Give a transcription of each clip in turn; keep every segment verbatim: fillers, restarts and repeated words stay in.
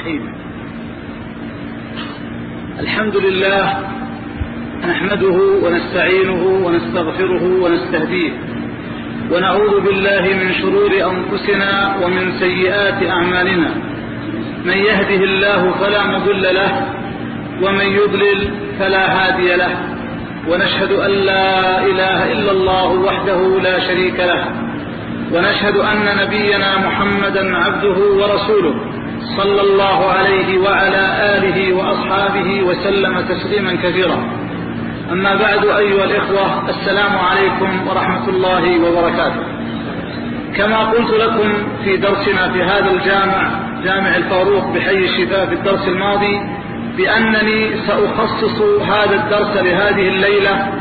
الرحيم. الحمد لله نحمده ونستعينه ونستغفره ونستهديه، ونعوذ بالله من شرور أنفسنا ومن سيئات أعمالنا. من يهده الله فلا مضل له، ومن يضلل فلا هادي له، ونشهد أن لا إله إلا الله وحده لا شريك له، ونشهد أن نبينا محمدا عبده ورسوله صلى الله عليه وعلى آله وأصحابه وسلم تسليما كثيرا. أما بعد، أيها الإخوة، السلام عليكم ورحمة الله وبركاته. كما قلت لكم في درسنا في هذا الجامع، جامع الفاروق بحي الشفاء، في الدرس الماضي، بأنني سأخصص هذا الدرس لهذه الليلة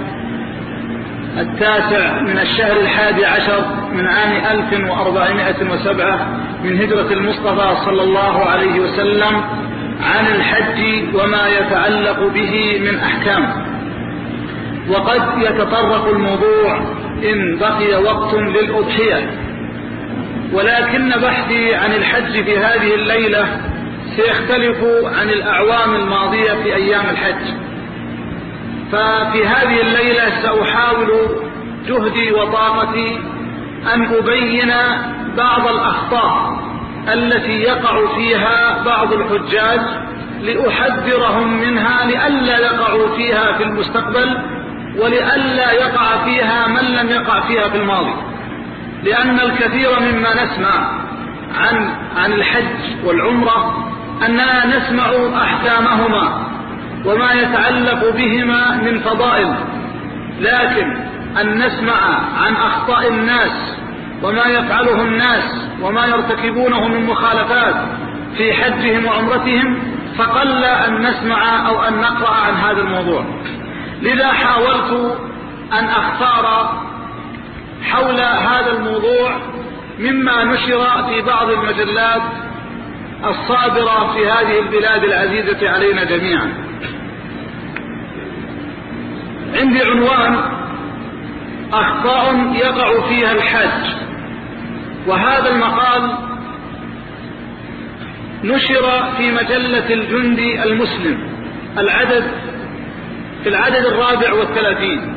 التاسع من الشهر الحادي عشر من عام ألف وأربعمائة وسبعة من هجرة المصطفى صلى الله عليه وسلم عن الحج وما يتعلق به من أحكام. وقد يتطرق الموضوع إن بقي وقت للأضحية، ولكن بحثي عن الحج في هذه الليلة سيختلف عن الأعوام الماضية في أيام الحج. ففي هذه الليلة سأحاول جهدي وطاقتي أن أبين بعض الأخطاء التي يقع فيها بعض الحجاج لأحذرهم منها، لئلا يقعوا فيها في المستقبل، ولئلا يقع فيها من لم يقع فيها في الماضي. لأن الكثير مما نسمع عن عن الحج والعمرة أننا نسمع أحكامهما وما يتعلق بهما من فضائل، لكن أن نسمع عن أخطاء الناس وما يفعله الناس وما يرتكبونه من مخالفات في حجهم وعمرتهم فقل أن نسمع أو أن نقرأ عن هذا الموضوع. لذا حاولت أن أختار حول هذا الموضوع مما نشر في بعض المجلات الصادرة في هذه البلاد العزيزة علينا جميعا. عندي عنوان: أخطاء يقع فيها الحاج. وهذا المقال نشر في مجلة الجندي المسلم، العدد في العدد الرابع والثلاثين.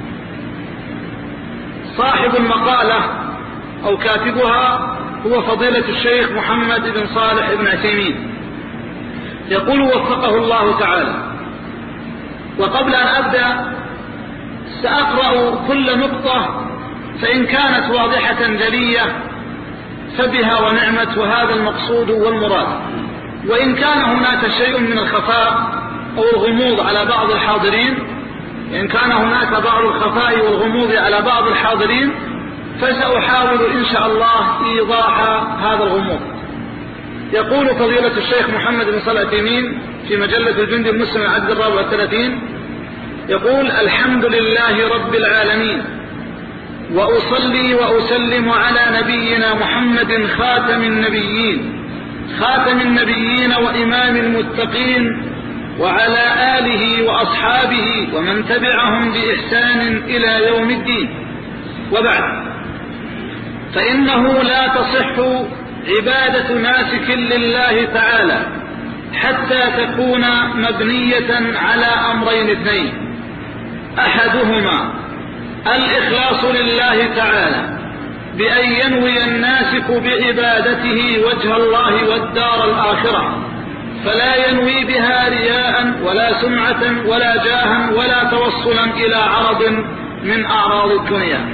صاحب المقالة أو كاتبها هو فضيلة الشيخ محمد بن صالح بن عثيمين، يقول وفقه الله تعالى. وقبل أن أبدأ سأقرأ كل نقطة، فإن كانت واضحة جلية فبها ونعمت، وهذا المقصود والمراد. وإن كان هناك شيء من الخفاء أو الغموض على بعض الحاضرين إن كان هناك بعض الخفاء والغموض على بعض الحاضرين فسأحاول إن شاء الله إيضاح هذا الغموض. يقول فضيلة الشيخ محمد بن صالح العثيمين في مجلة الجندي المسلم العدد الرابع والثلاثين، يقول: الحمد لله رب العالمين، وأصلي وأسلم على نبينا محمد خاتم النبيين خاتم النبيين وإمام المتقين، وعلى آله وأصحابه ومن تبعهم بإحسان إلى يوم الدين. وبعد، فإنه لا تصح عبادة ناسك لله تعالى حتى تكون مبنية على أمرين اثنين: أحدهما الإخلاص لله تعالى بأن ينوي الناسك بعبادته وجه الله والدار الآخرة، فلا ينوي بها رياء ولا سمعة ولا جاها ولا توصلا إلى عرض من أعراض الدنيا.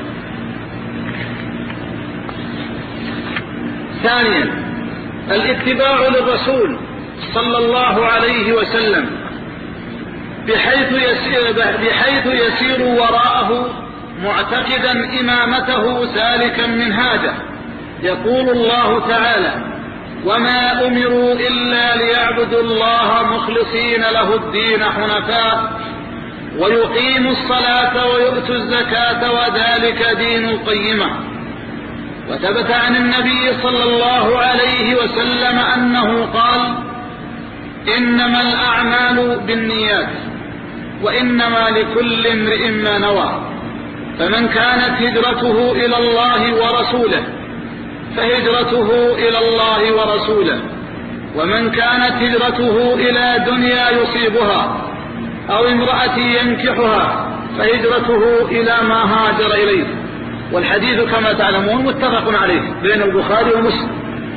ثانيا، الاتباع للرسول صلى الله عليه وسلم بحيث يسير, بحيث يسير وراءه معتقدا إمامته سالكا منهاجه. يقول الله تعالى: وما أمروا إلا ليعبدوا الله مخلصين له الدين حنفاء ويقيموا الصلاة ويؤتوا الزكاة وذلك دين القيمة. وثبت عن النبي صلى الله عليه وسلم أنه قال: إنما الأعمال بالنيات وإنما لكل امرئ ما نوى، فمن كانت هجرته إلى الله ورسوله فهجرته إلى الله ورسوله، ومن كانت هجرته إلى دنيا يصيبها أو امرأة ينكحها فهجرته إلى ما هاجر إليه. والحديث كما تعلمون متفق عليه بين البخاري ومسلم.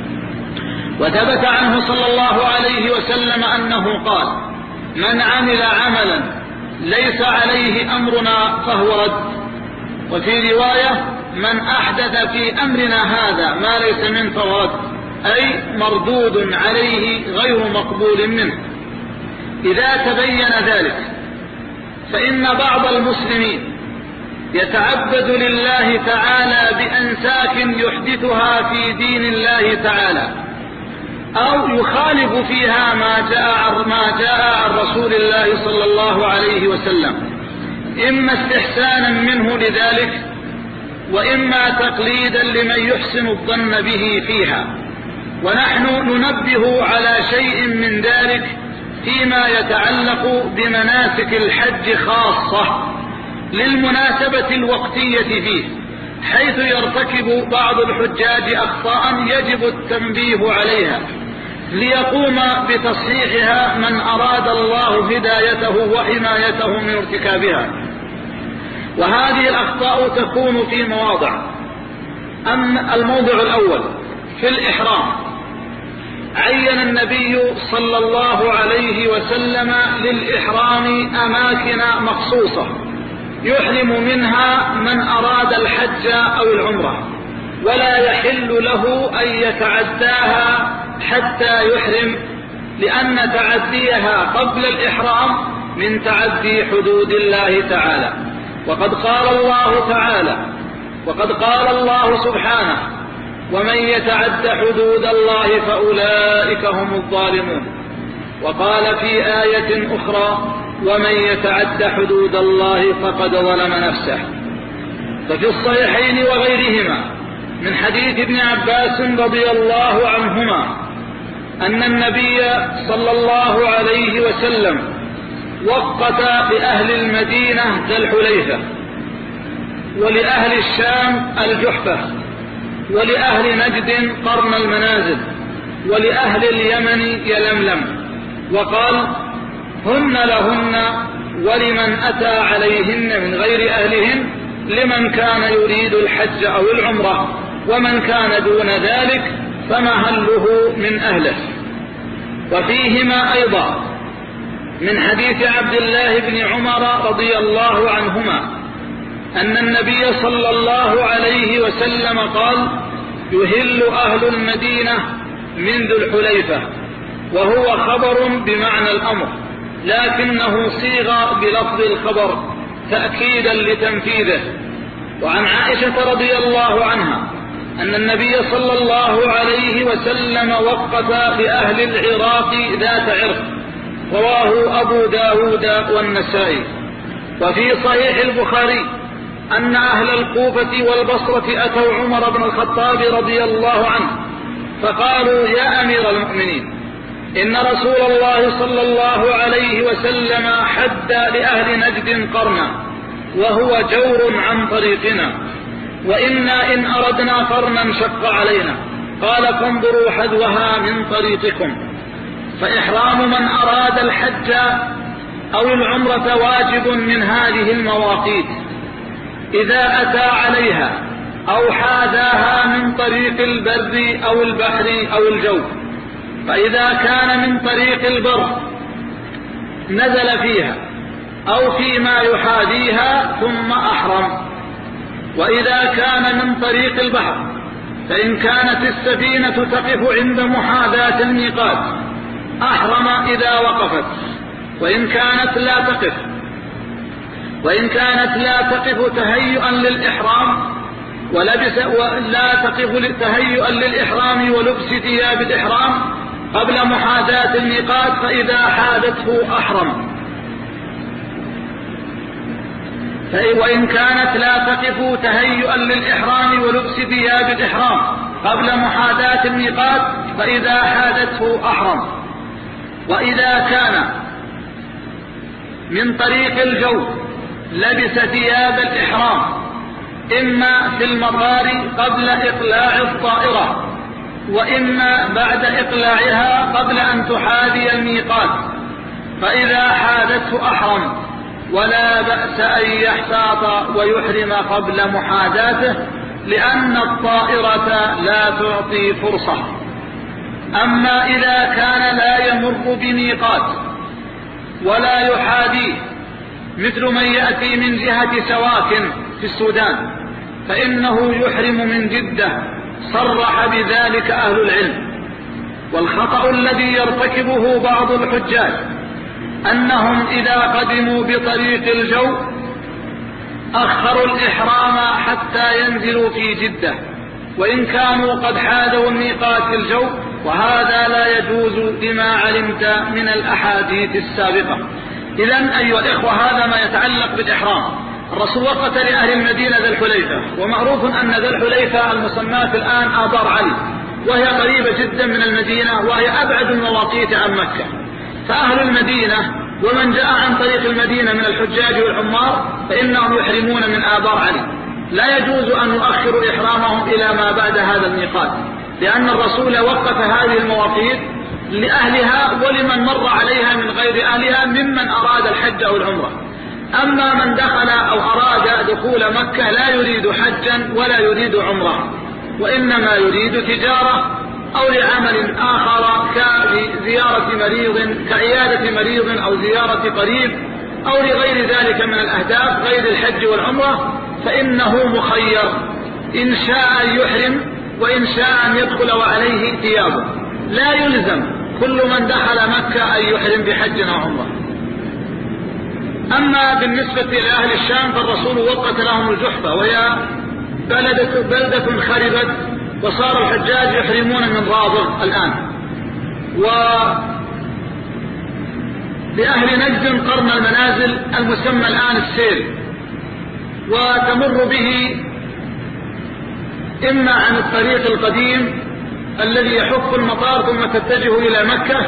وثبت عنه صلى الله عليه وسلم أنه قال: من عمل عملا ليس عليه أمرنا فهو رد. وفي رواية: من أحدث في أمرنا هذا ما ليس منه فهو رد، أي مردود عليه غير مقبول منه. إذا تبين ذلك فإن بعض المسلمين يتعبد لله تعالى بأنساك يحدثها في دين الله تعالى، أو يخالف فيها ما جاء ما جاء عن رسول الله صلى الله عليه وسلم، إما استحسانا منه لذلك، وإما تقليدا لمن يحسن الظن به فيها. ونحن ننبه على شيء من ذلك فيما يتعلق بمناسك الحج خاصة للمناسبة الوقتية فيه، حيث يرتكب بعض الحجاج أخطاء يجب التنبيه عليها ليقوم بتصحيحها من أراد الله هدايته وحمايته من ارتكابها. وهذه الأخطاء تكون في مواضع. أما الموضع الأول في الإحرام، عين النبي صلى الله عليه وسلم للإحرام أماكن مخصوصة يحرم منها من أراد الحج أو العمرة، ولا يحل له أن يتعداها حتى يحرم، لأن تعديها قبل الإحرام من تعدي حدود الله تعالى. وقد قال الله تعالى وقد قال الله سبحانه: ومن يتعد حدود الله فأولئك هم الظالمون. وقال في آية أخرى: ومن يتعد حدود الله فقد ظلم نفسه. ففي الصحيحين وغيرهما من حديث ابن عباس رضي الله عنهما أن النبي صلى الله عليه وسلم وقت لأهل المدينة ذا الحليفة، ولأهل الشام الجحفة، ولأهل نجد قرن المنازل، ولأهل اليمن يلملم، وقال: هن لهن ولمن أتى عليهن من غير أهلهن، لمن كان يريد الحج أو العمرة، ومن كان دون ذلك فمهله من أهله. وفيهما أيضا من حديث عبد الله بن عمر رضي الله عنهما أن النبي صلى الله عليه وسلم قال: يهل أهل المدينة من ذو الحليفة، وهو خبر بمعنى الأمر، لكنه صيغ بلفظ الخبر تأكيدا لتنفيذه. وعن عائشة رضي الله عنها أن النبي صلى الله عليه وسلم وقف لأهل العراق ذات عرق، رواه أبو داود والنسائي. وفي صحيح البخاري أن أهل الكوفة والبصرة أتوا عمر بن الخطاب رضي الله عنه فقالوا: يا أمير المؤمنين، إن رسول الله صلى الله عليه وسلم حد لأهل نجد قرنا، وهو جور عن طريقنا، وإنا إن أردنا قرنا شق علينا. قال: فانظروا حذوها من طريقكم. فإحرام من أراد الحج أو العمرة واجب من هذه المواقيت إذا أتى عليها أو حاذاها من طريق البر أو البحر أو الجو. فإذا كان من طريق البر نزل فيها أو فيما يحاذيها ثم أحرم. وإذا كان من طريق البحر فإن كانت السفينة تقف عند محاذاة الميقات أحرم إذا وقفت، وإن كانت لا تقف وإن كانت لا تقف تهيئا للإحرام ولبس ولا تقف تهيئا للإحرام ولبس ثياب الإحرام قبل محاذاة الميقات، فإذا حادته أحرم. وإن كانت لا تقف تهيئا للإحرام ولبس ثياب الإحرام قبل محاذاة الميقات، فإذا حادته أحرم. وإذا كان من طريق الجو لبس ثياب الإحرام إما في المطار قبل إقلاع الطائرة وإما بعد إقلاعها قبل أن تحاذي الميقات، فإذا حادته أحرم، ولا بأس أن يحتاط ويحرم قبل محاذاته، لأن الطائرة لا تعطي فرصة. أما إذا كان لا يمر بميقات ولا يحاذيه، مثل من يأتي من جهة سواك في السودان، فإنه يحرم من جدة، صرح بذلك أهل العلم. والخطأ الذي يرتكبه بعض الحجاج أنهم إذا قدموا بطريق الجو أخروا الإحرام حتى ينزلوا في جدة، وإن كانوا قد حاذوا الميقات في الجو، وهذا لا يجوز لما علمت من الأحاديث السابقة. إذن أيها الإخوة، هذا ما يتعلق بالإحرام. الرسول وقت لأهل المدينة ذا الحليفة، ومعروف أن ذا الحليفة المسماة الآن آبار علي، وهي قريبة جدا من المدينة، وهي أبعد المواقيت عن مكة. فأهل المدينة ومن جاء عن طريق المدينة من الحجاج والعمار فإنهم يحرمون من آبار علي. لا يجوز أن يؤخروا إحرامهم إلى ما بعد هذا الميقات، لأن الرسول وقف هذه المواقيت لأهلها ولمن مر عليها من غير أهلها ممن أراد الحج أو العمرة. أما من دخل أو أراد دخول مكة لا يريد حجا ولا يريد عمرة، وإنما يريد تجارة أو لعمل آخر كزيارة مريض، كعيادة مريض أو زيارة قريب، أو لغير ذلك من الأهداف غير الحج والعمرة، فإنه مخير، إن شاء أن يحرم وإن شاء أن يدخل وعليه ثيابه. لا يلزم كل من دخل مكة أن يحرم بحج أو عمرة. أما بالنسبة لأهل الشام فالرسول وقت لهم الجحفة، وهي بلدة, بلدة خربت، وصار الحجاج يحرمون من رابغ الآن. ولأهل نجد قرن المنازل المسمى الآن السيل، وتمر به إما عن الطريق القديم الذي يحف المطار ثم تتجه إلى مكة،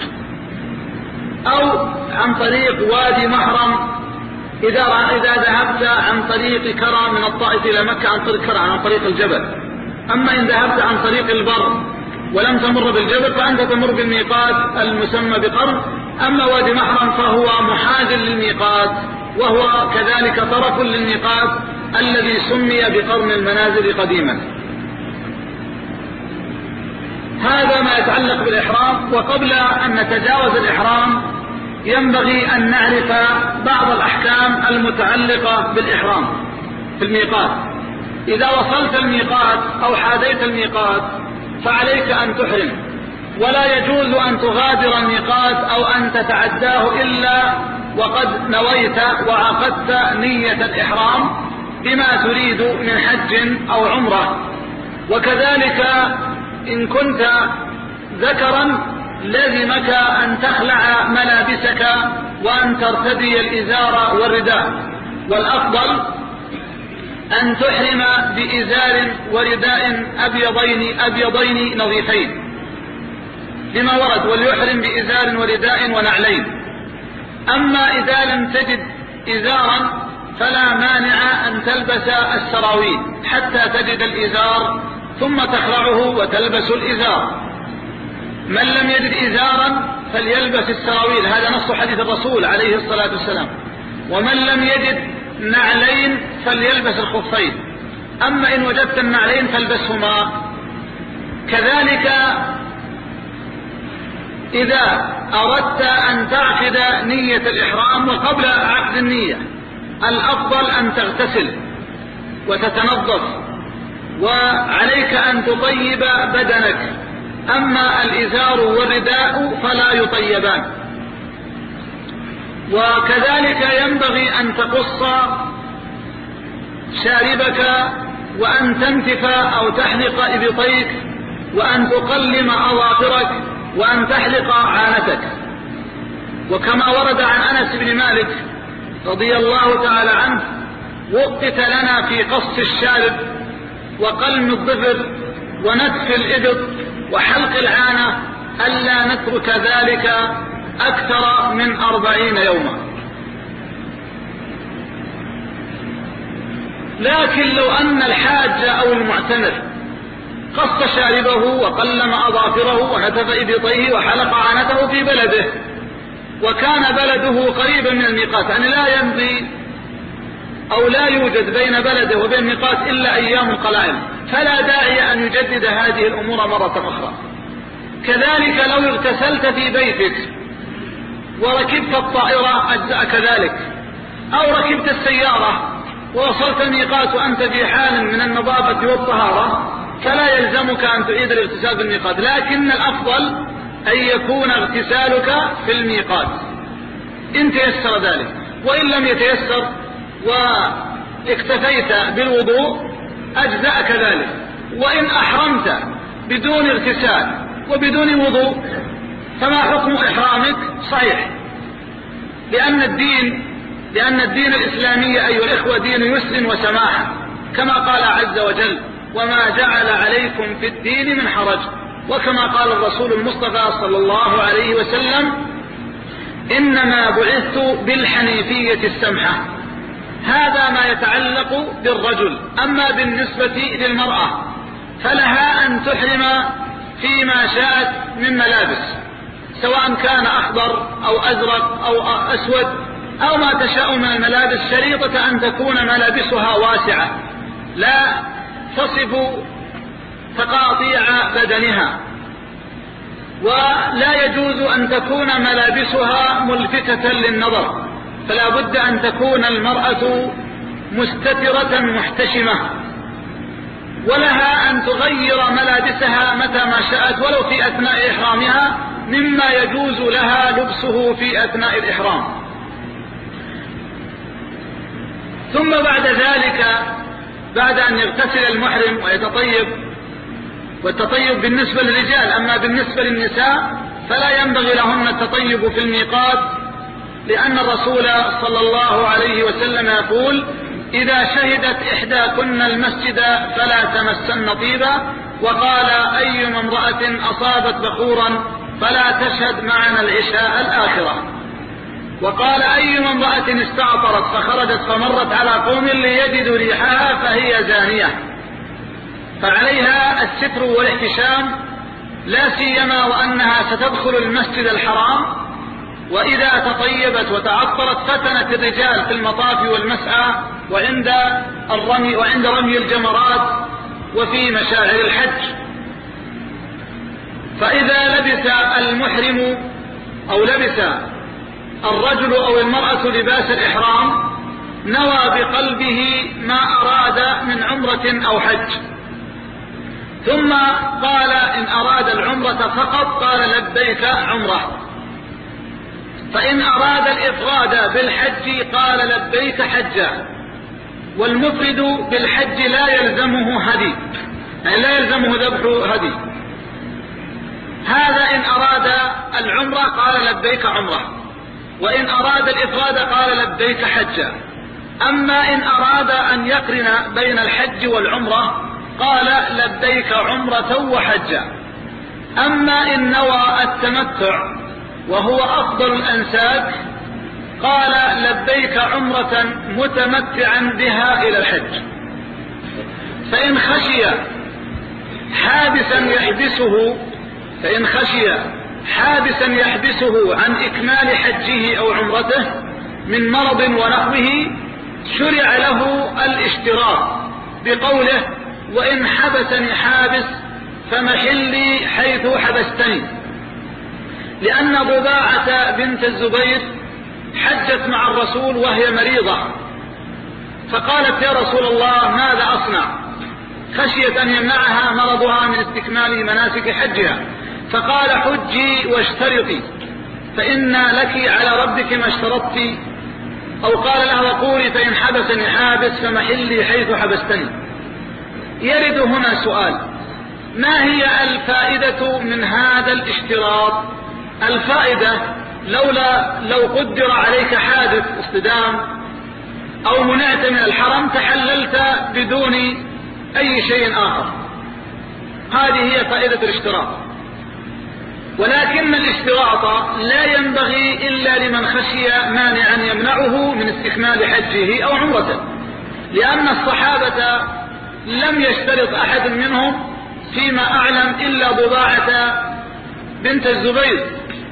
أو عن طريق وادي محرم إذا إذا ذهبت عن طريق كرى من الطائف إلى مكة، عن طريق كرى عن طريق الجبل. أما إن ذهبت عن طريق البر ولم تمر بالجبل فأنت تمر بالميقات المسمى بقرن. أما وادي محرم فهو محاذ للميقات، وهو كذلك طرف للميقات الذي سمي بقرن المنازل قديما. هذا ما يتعلق بالإحرام. وقبل أن نتجاوز الإحرام ينبغي أن نعرف بعض الأحكام المتعلقة بالإحرام في الميقات. إذا وصلت الميقات أو حاديت الميقات فعليك أن تحرم، ولا يجوز أن تغادر الميقات أو أن تتعداه إلا وقد نويت وعقدت نية الإحرام بما تريد من حج أو عمرة. وكذلك إن كنت ذكرا لزمك أن تخلع ملابسك وأن ترتدي الإزار والرداء، والأفضل أن تحرم بإزار ورداء أبيضين أبيضين نظيفين لما ورد، وليحرم بإزار ورداء ونعلين. أما إذا لم تجد إزارا فلا مانع أن تلبس السراويل حتى تجد الإزار ثم تخلعه وتلبس الإزار. من لم يجد إزارا فليلبس السراويل، هذا نص حديث الرسول عليه الصلاة والسلام. ومن لم يجد نعلين فليلبس الخفين. أما إن وجدت النعلين فالبسهما. كذلك إذا أردت أن تعقد نية الإحرام، وقبل عقد النية الأفضل أن تغتسل وتتنظف، وعليك أن تطيب بدنك. أما الإزار والرداء فلا يطيبان. وكذلك ينبغي أن تقص شاربك، وأن تنتف أو تحلق إبطيك، وأن تقلم أظافرك، وأن تحلق عانتك. وكما ورد عن أنس بن مالك رضي الله تعالى عنه: وقت لنا في قص الشارب وقلم الظفر ونتف الإبط وحلق العانة ألا نترك ذلك أكثر من أربعين يوما. لكن لو أن الحاج أو المعتمر قص شاربه وقلم أظافره ونتف إبطيه وحلق عنته في بلده، وكان بلده قريبا من الميقات، يعني لا يمضي أو لا يوجد بين بلده وبين الميقات إلا أيام قلائل، فلا داعي أن يجدد هذه الأمور مرة أخرى. كذلك لو اغتسلت في بيتك وركبت الطائرة أجزأ كذلك، أو ركبت السيارة ووصلت الميقات وأنت في حال من النظافة والطهارة فلا يلزمك أن تعيد الاغتسال في الميقات، لكن الأفضل أن يكون اغتسالك في الميقات إن تيسر ذلك، وإن لم يتيسر واكتفيت بالوضوء أجزأ كذلك. وإن أحرمت بدون اغتسال وبدون وضوء فما حكم إحرامك؟ صحيح، لأن الدين لأن الدين الإسلامي أيها الإخوة دين يسر وسماحة، كما قال عز وجل: وما جعل عليكم في الدين من حرج، وكما قال الرسول المصطفى صلى الله عليه وسلم: إنما بعثت بالحنيفية السمحة. هذا ما يتعلق بالرجل. أما بالنسبة للمرأة فلها أن تحرم فيما شاءت من ملابس، سواء كان أخضر أو أزرق أو أسود أو ما تشاء من الملابس، شريطة أن تكون ملابسها واسعة لا تصف تقاطيع بدنها، ولا يجوز أن تكون ملابسها ملفتة للنظر، فلا بد أن تكون المرأة مستترة محتشمة، ولها أن تغير ملابسها متى ما شاءت ولو في أثناء إحرامها، مما يجوز لها لبسه في أثناء الإحرام. ثم بعد ذلك بعد أن يغتسل المحرم ويتطيب، والتطيب بالنسبة للرجال، أما بالنسبة للنساء فلا ينبغي لهن التطيب في الميقات، لأن الرسول صلى الله عليه وسلم يقول: إذا شهدت إحداكن المسجد فلا تمسن طيبا، وقال: أيما امرأة أصابت بخورا فلا تشهد معنا العشاء الآخرة، وقال: أيما امرأة استعطرت فخرجت فمرت على قوم ليجدوا ريحها فهي زانية. فعليها الستر والاحتشام، لا سيما وأنها ستدخل المسجد الحرام، وإذا تطيبت وتعطرت فتنت الرجال في المطاف والمسعى وعند الرمي وعند رمي الجمرات وفي مشاعر الحج. فإذا لبس المحرم أو لبس الرجل أو المرأة لباس الإحرام نوى بقلبه ما أراد من عمرة أو حج، ثم قال إن أراد العمرة فقط قال لبيك عمرة، فإن أراد الإفراد بالحج قال لبيك حجا. والمفرد بالحج لا يلزمه هدي، يعني لا يلزمه ذبح هدي. هذا إن أراد العمرة قال لبيك عمرة، وإن أراد الإفراد قال لبيك حجا. أما إن أراد أن يقرن بين الحج والعمرة قال لبيك عمرة وحجا. أما إن نوى التمتع وهو أفضل الأنساك قال لبيك عمرة متمتعا بها إلى الحج. فإن خشي حابسا يحبسه فإن خشي حابسا يحبسه عن إكمال حجه أو عمرته من مرض ونحوه شرع له الاشتراط بقوله: وإن حبسني حابس فمحلي حيث حبستني، لأن ضباعة بنت الزبير حجت مع الرسول وهي مريضة، فقالت: يا رسول الله ماذا أصنع؟ خشية أن يمنعها مرضها من استكمال مناسك حجها، فقال: حجي واشترطي فإن لك على ربك ما اشترطت، أو قال لها: وقولي فإن حبسني حابس فمحلي حيث حبستني. يرد هنا سؤال: ما هي الفائدة من هذا الاشتراط؟ الفائدة لولا لو قدر عليك حادث اصطدام أو منعت من الحرم تحللت بدون أي شيء آخر، هذه هي فائدة الاشتراط. ولكن الاشتراط لا ينبغي إلا لمن خشي مانعا يمنعه من استكمال حجه أو عمرته، لأن الصحابة لم يشترط أحد منهم فيما أعلم إلا ضباعة بنت الزبير،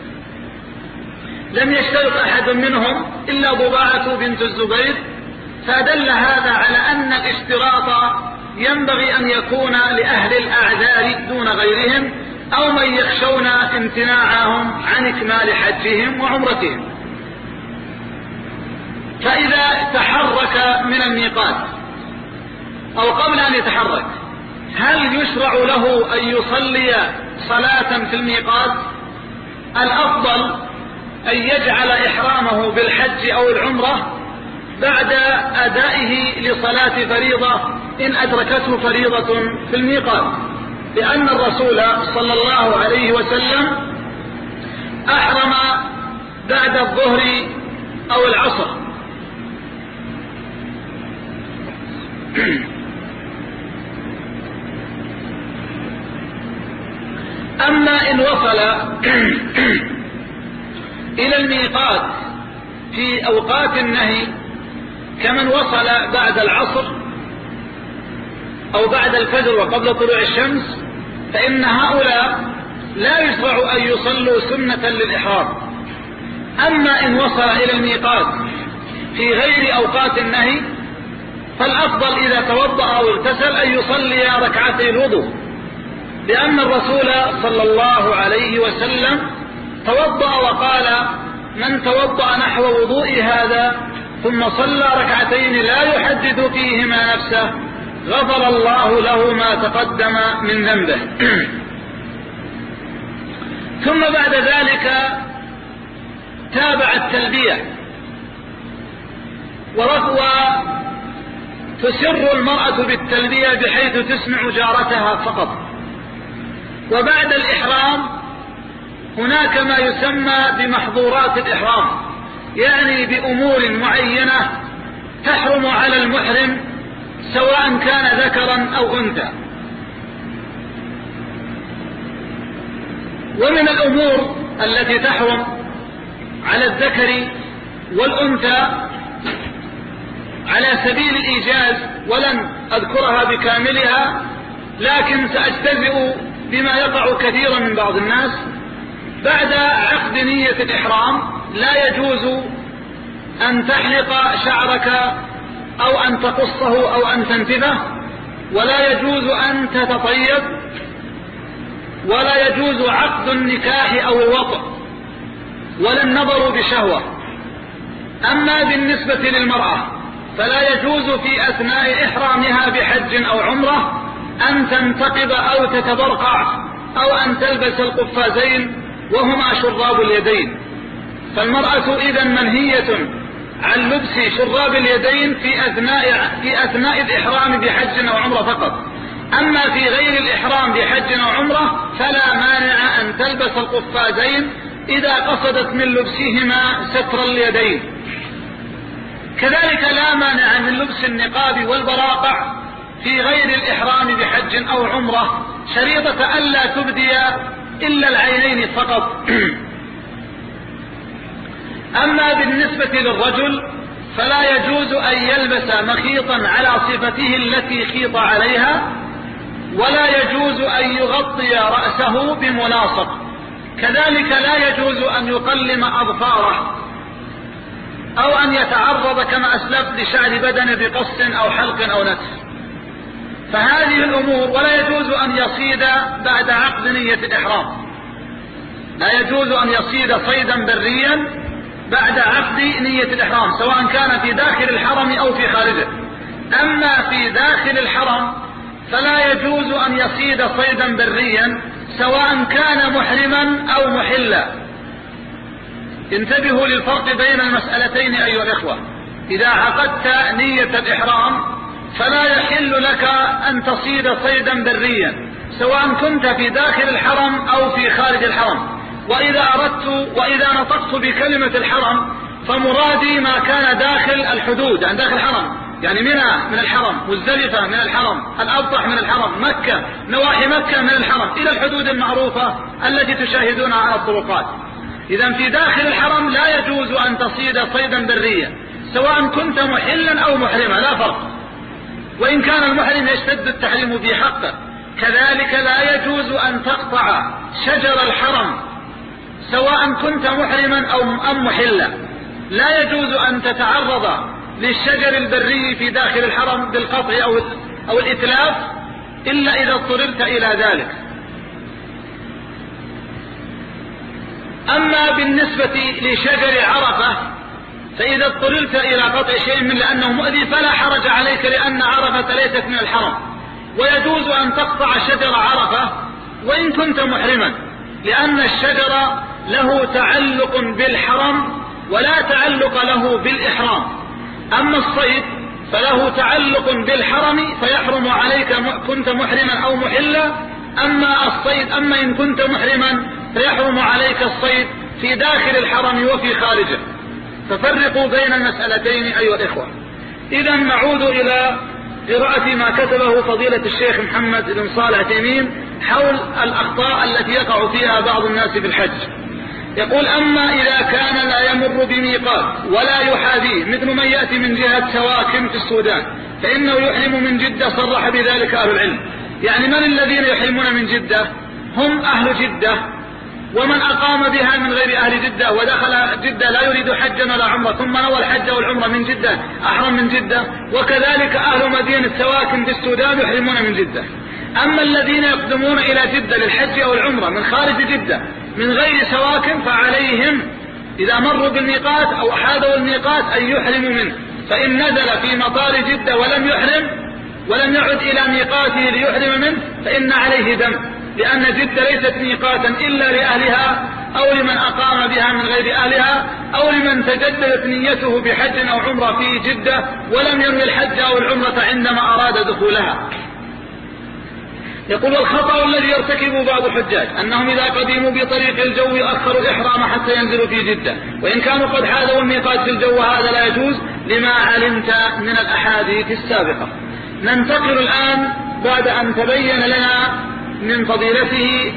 لم يشترط أحد منهم إلا ضباعة بنت الزبير، فدل هذا على أن الاشتراط ينبغي أن يكون لأهل الأعذار دون غيرهم، أو من يخشون امتناعهم عن إكمال حجهم وعمرتهم. فإذا تحرك من الميقات أو قبل أن يتحرك، هل يشرع له أن يصلي صلاة في الميقات؟ الأفضل أن يجعل إحرامه بالحج أو العمرة بعد أدائه لصلاة فريضة إن أدركته فريضة في الميقات، لأن الرسول صلى الله عليه وسلم أحرم بعد الظهر أو العصر. أما إن وصل إلى الميقات في أوقات النهي كمن وصل بعد العصر أو بعد الفجر وقبل طلوع الشمس، فإن هؤلاء لا يشرع أن يصلوا سنة للإحرام. أما إن وصل إلى الميقات في غير أوقات النهي، فالأفضل إذا توضأ أو اغتسل أن يصلي ركعتي الوضوء، لأن الرسول صلى الله عليه وسلم توضأ وقال: من توضأ نحو وضوء هذا ثم صلى ركعتين لا يحدث فيهما نفسه غفر الله له ما تقدم من ذنبه. ثم بعد ذلك تابع التلبية، وتسر المرأة بالتلبية بحيث تسمع جارتها فقط. وبعد الإحرام هناك ما يسمى بمحظورات الإحرام، يعني بأمور معينة تحرم على المحرم سواء كان ذكرا أو أنثى. ومن الأمور التي تحرم على الذكر والأنثى على سبيل الإيجاز، ولن أذكرها بكاملها لكن سأجتزئ بما يقع كثيرا من بعض الناس: بعد عقد نية الإحرام لا يجوز أن تحلق شعرك أو أن تقصه أو أن تنتفه، ولا يجوز أن تتطيب، ولا يجوز عقد النكاح أو الوطء، ولا النظر بشهوة. أما بالنسبة للمرأة فلا يجوز في أثناء إحرامها بحج أو عمرة أن تنتقب أو تتبرقع أو أن تلبس القفازين وهما شراب اليدين. فالمرأة إذن منهية عن لبس شراب اليدين في أثناء, في أثناء الإحرام بحج أو عمرة فقط. أما في غير الإحرام بحج أو عمرة فلا مانع أن تلبس القفازين إذا قصدت من لبسهما ستر اليدين. كذلك لا مانع من لبس النقاب والبراقع في غير الإحرام بحج أو عمرة، شريطة ألا تبدي إلا العينين فقط. أما بالنسبة للرجل فلا يجوز أن يلبس مخيطا على صفته التي خيط عليها، ولا يجوز أن يغطي رأسه بملاصق، كذلك لا يجوز أن يقلم أظفاره أو أن يتعرض كما أسلفت لشعر بدنه بقص أو حلق أو نتف. فهذه الأمور ولا يجوز أن يصيد بعد عقد نية الإحرام، لا يجوز أن يصيد صيدا بريا بعد عقد نية الإحرام سواء كان في داخل الحرم أو في خارجه. أما في داخل الحرم فلا يجوز أن يصيد صيدا بريا سواء كان محرما أو محلا. انتبهوا للفرق بين المسألتين أيها الإخوة. إذا عقدت نية الإحرام فلا يحل لك أن تصيد صيدا بريا سواء كنت في داخل الحرم أو في خارج الحرم. وإذا أردت وإذا نطقت بكلمة الحرم فمرادي ما كان داخل الحدود، يعني داخل الحرم، يعني منى من الحرم، مزدلفة من الحرم، الأبطح من الحرم، مكة، نواحي مكة من الحرم، إلى الحدود المعروفة التي تشاهدونها على الطرقات. إذا في داخل الحرم لا يجوز أن تصيد صيدا بريا سواء كنت محلا أو محرما، لا فرق، وإن كان المحرم يشتد التحريم في حقه. كذلك لا يجوز أن تقطع شجر الحرم سواء كنت محرما أو أم محلا. لا يجوز أن تتعرض للشجر البري في داخل الحرم بالقطع أو أو الإتلاف إلا إذا اضطررت إلى ذلك. أما بالنسبة لشجر عرفة فإذا اضطررت إلى قطع شيء من لأنه مؤذي فلا حرج عليك، لأن عرفة ليست من الحرم، ويجوز أن تقطع شجر عرفة وإن كنت محرما، لأن الشجر له تعلق بالحرم ولا تعلق له بالإحرام. أما الصيد فله تعلق بالحرم فيحرم عليك كنت محرما أو محلا، أما الصيد أما إن كنت محرما فيحرم عليك الصيد في داخل الحرم وفي خارجه. ففرقوا بين المسألتين أيها الإخوة. إذا نعود إلى قراءة ما كتبه فضيلة الشيخ محمد بن صالح العثيمين حول الأخطاء التي يقع فيها بعض الناس في الحج. يقول: أما إذا كان لا يمر بميقات ولا يحاذيه، مثل من يأتي من جهة سواكن في السودان، فإنه يحرم من جدة، صرح بذلك أهل العلم. يعني من الذين يحرمون من جدة؟ هم أهل جدة، ومن أقام بها من غير أهل جدة ودخل جدة لا يريد حجا ولا عمرة ثم نوى الحج والعمرة من جدة أحرم من جدة. وكذلك أهل مدينة سواكن في السودان يحرمون من جدة. أما الذين يقدمون إلى جدة للحج أو العمرة من خارج جدة من غير سواكن فعليهم إذا مروا بالميقات أو أحاذوا الميقات أن يحرموا منه، فإن نزل في مطار جدة ولم يحرم ولم يعد إلى ميقاته ليحرم منه فإن عليه دم، لأن جدة ليست ميقاتا إلا لأهلها أو لمن أقام بها من غير أهلها أو لمن تجددت نيته بحج أو عمرة في جدة ولم ينوي الحج أو العمرة عندما أراد دخولها. يقول: الخطأ الذي يرتكب بعض الحجاج أنهم إذا قدموا بطريق الجو أخروا الإحرام حتى ينزلوا في جدة، وإن كانوا قد حاذوا الميقات في الجو هذا لا يجوز لما علمت من الأحاديث السابقة. ننتقل الآن بعد أن تبين لنا من فضيلته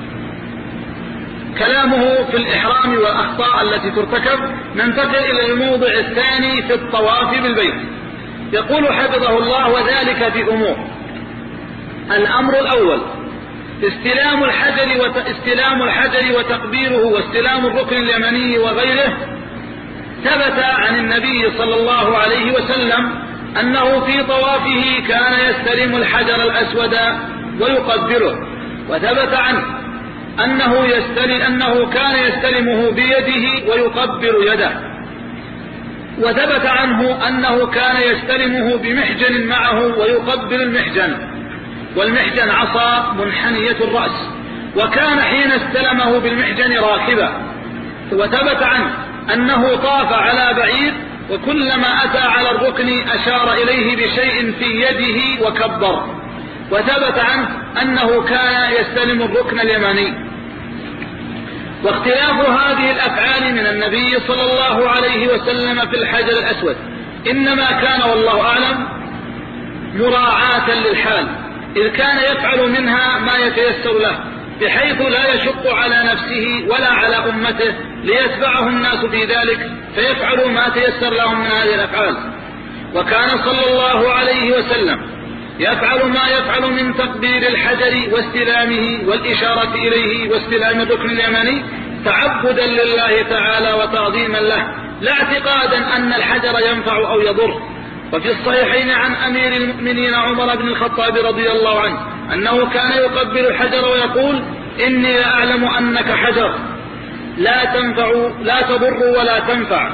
كلامه في الإحرام والأخطاء التي ترتكب، ننتقل إلى الموضع الثاني في الطواف بالبيت. يقول حفظه الله: وذلك في أمور. الأمر الأول استلام الحجر وت... استلام الحجر وتقبيله واستلام الركن اليمني وغيره. ثبت عن النبي صلى الله عليه وسلم أنه في طوافه كان يستلم الحجر الأسود ويقبله، وثبت عنه أنه, يستلم أنه كان يستلمه بيده ويقبل يده، وثبت عنه أنه كان يستلمه بمحجن معه ويقبل المحجن، والمحجن عصا منحنية الرأس، وكان حين استلمه بالمحجن راكبا. وثبت عنه أنه طاف على بعير وكلما أتى على الركن أشار إليه بشيء في يده وكبر. وثبت عنه أنه كان يستلم الركن اليماني. واختلاف هذه الأفعال من النبي صلى الله عليه وسلم في الحجر الأسود إنما كان والله أعلم مراعاة للحال، إذ كان يفعل منها ما يتيسر له بحيث لا يشق على نفسه ولا على أمته ليتبعه الناس في ذلك فيفعلوا ما تيسر لهم من هذه الأفعال. وكان صلى الله عليه وسلم يفعل ما يفعل من تقبيل الحجر واستلامه والإشارة إليه واستلام الركن اليماني تعبدا لله تعالى وتعظيما له، لا اعتقادا أن الحجر ينفع أو يضر. وفي الصحيحين عن أمير المؤمنين عمر بن الخطاب رضي الله عنه أنه كان يقبل الحجر ويقول: إني أعلم أنك حجر لا تنفع لا تضر ولا تنفع،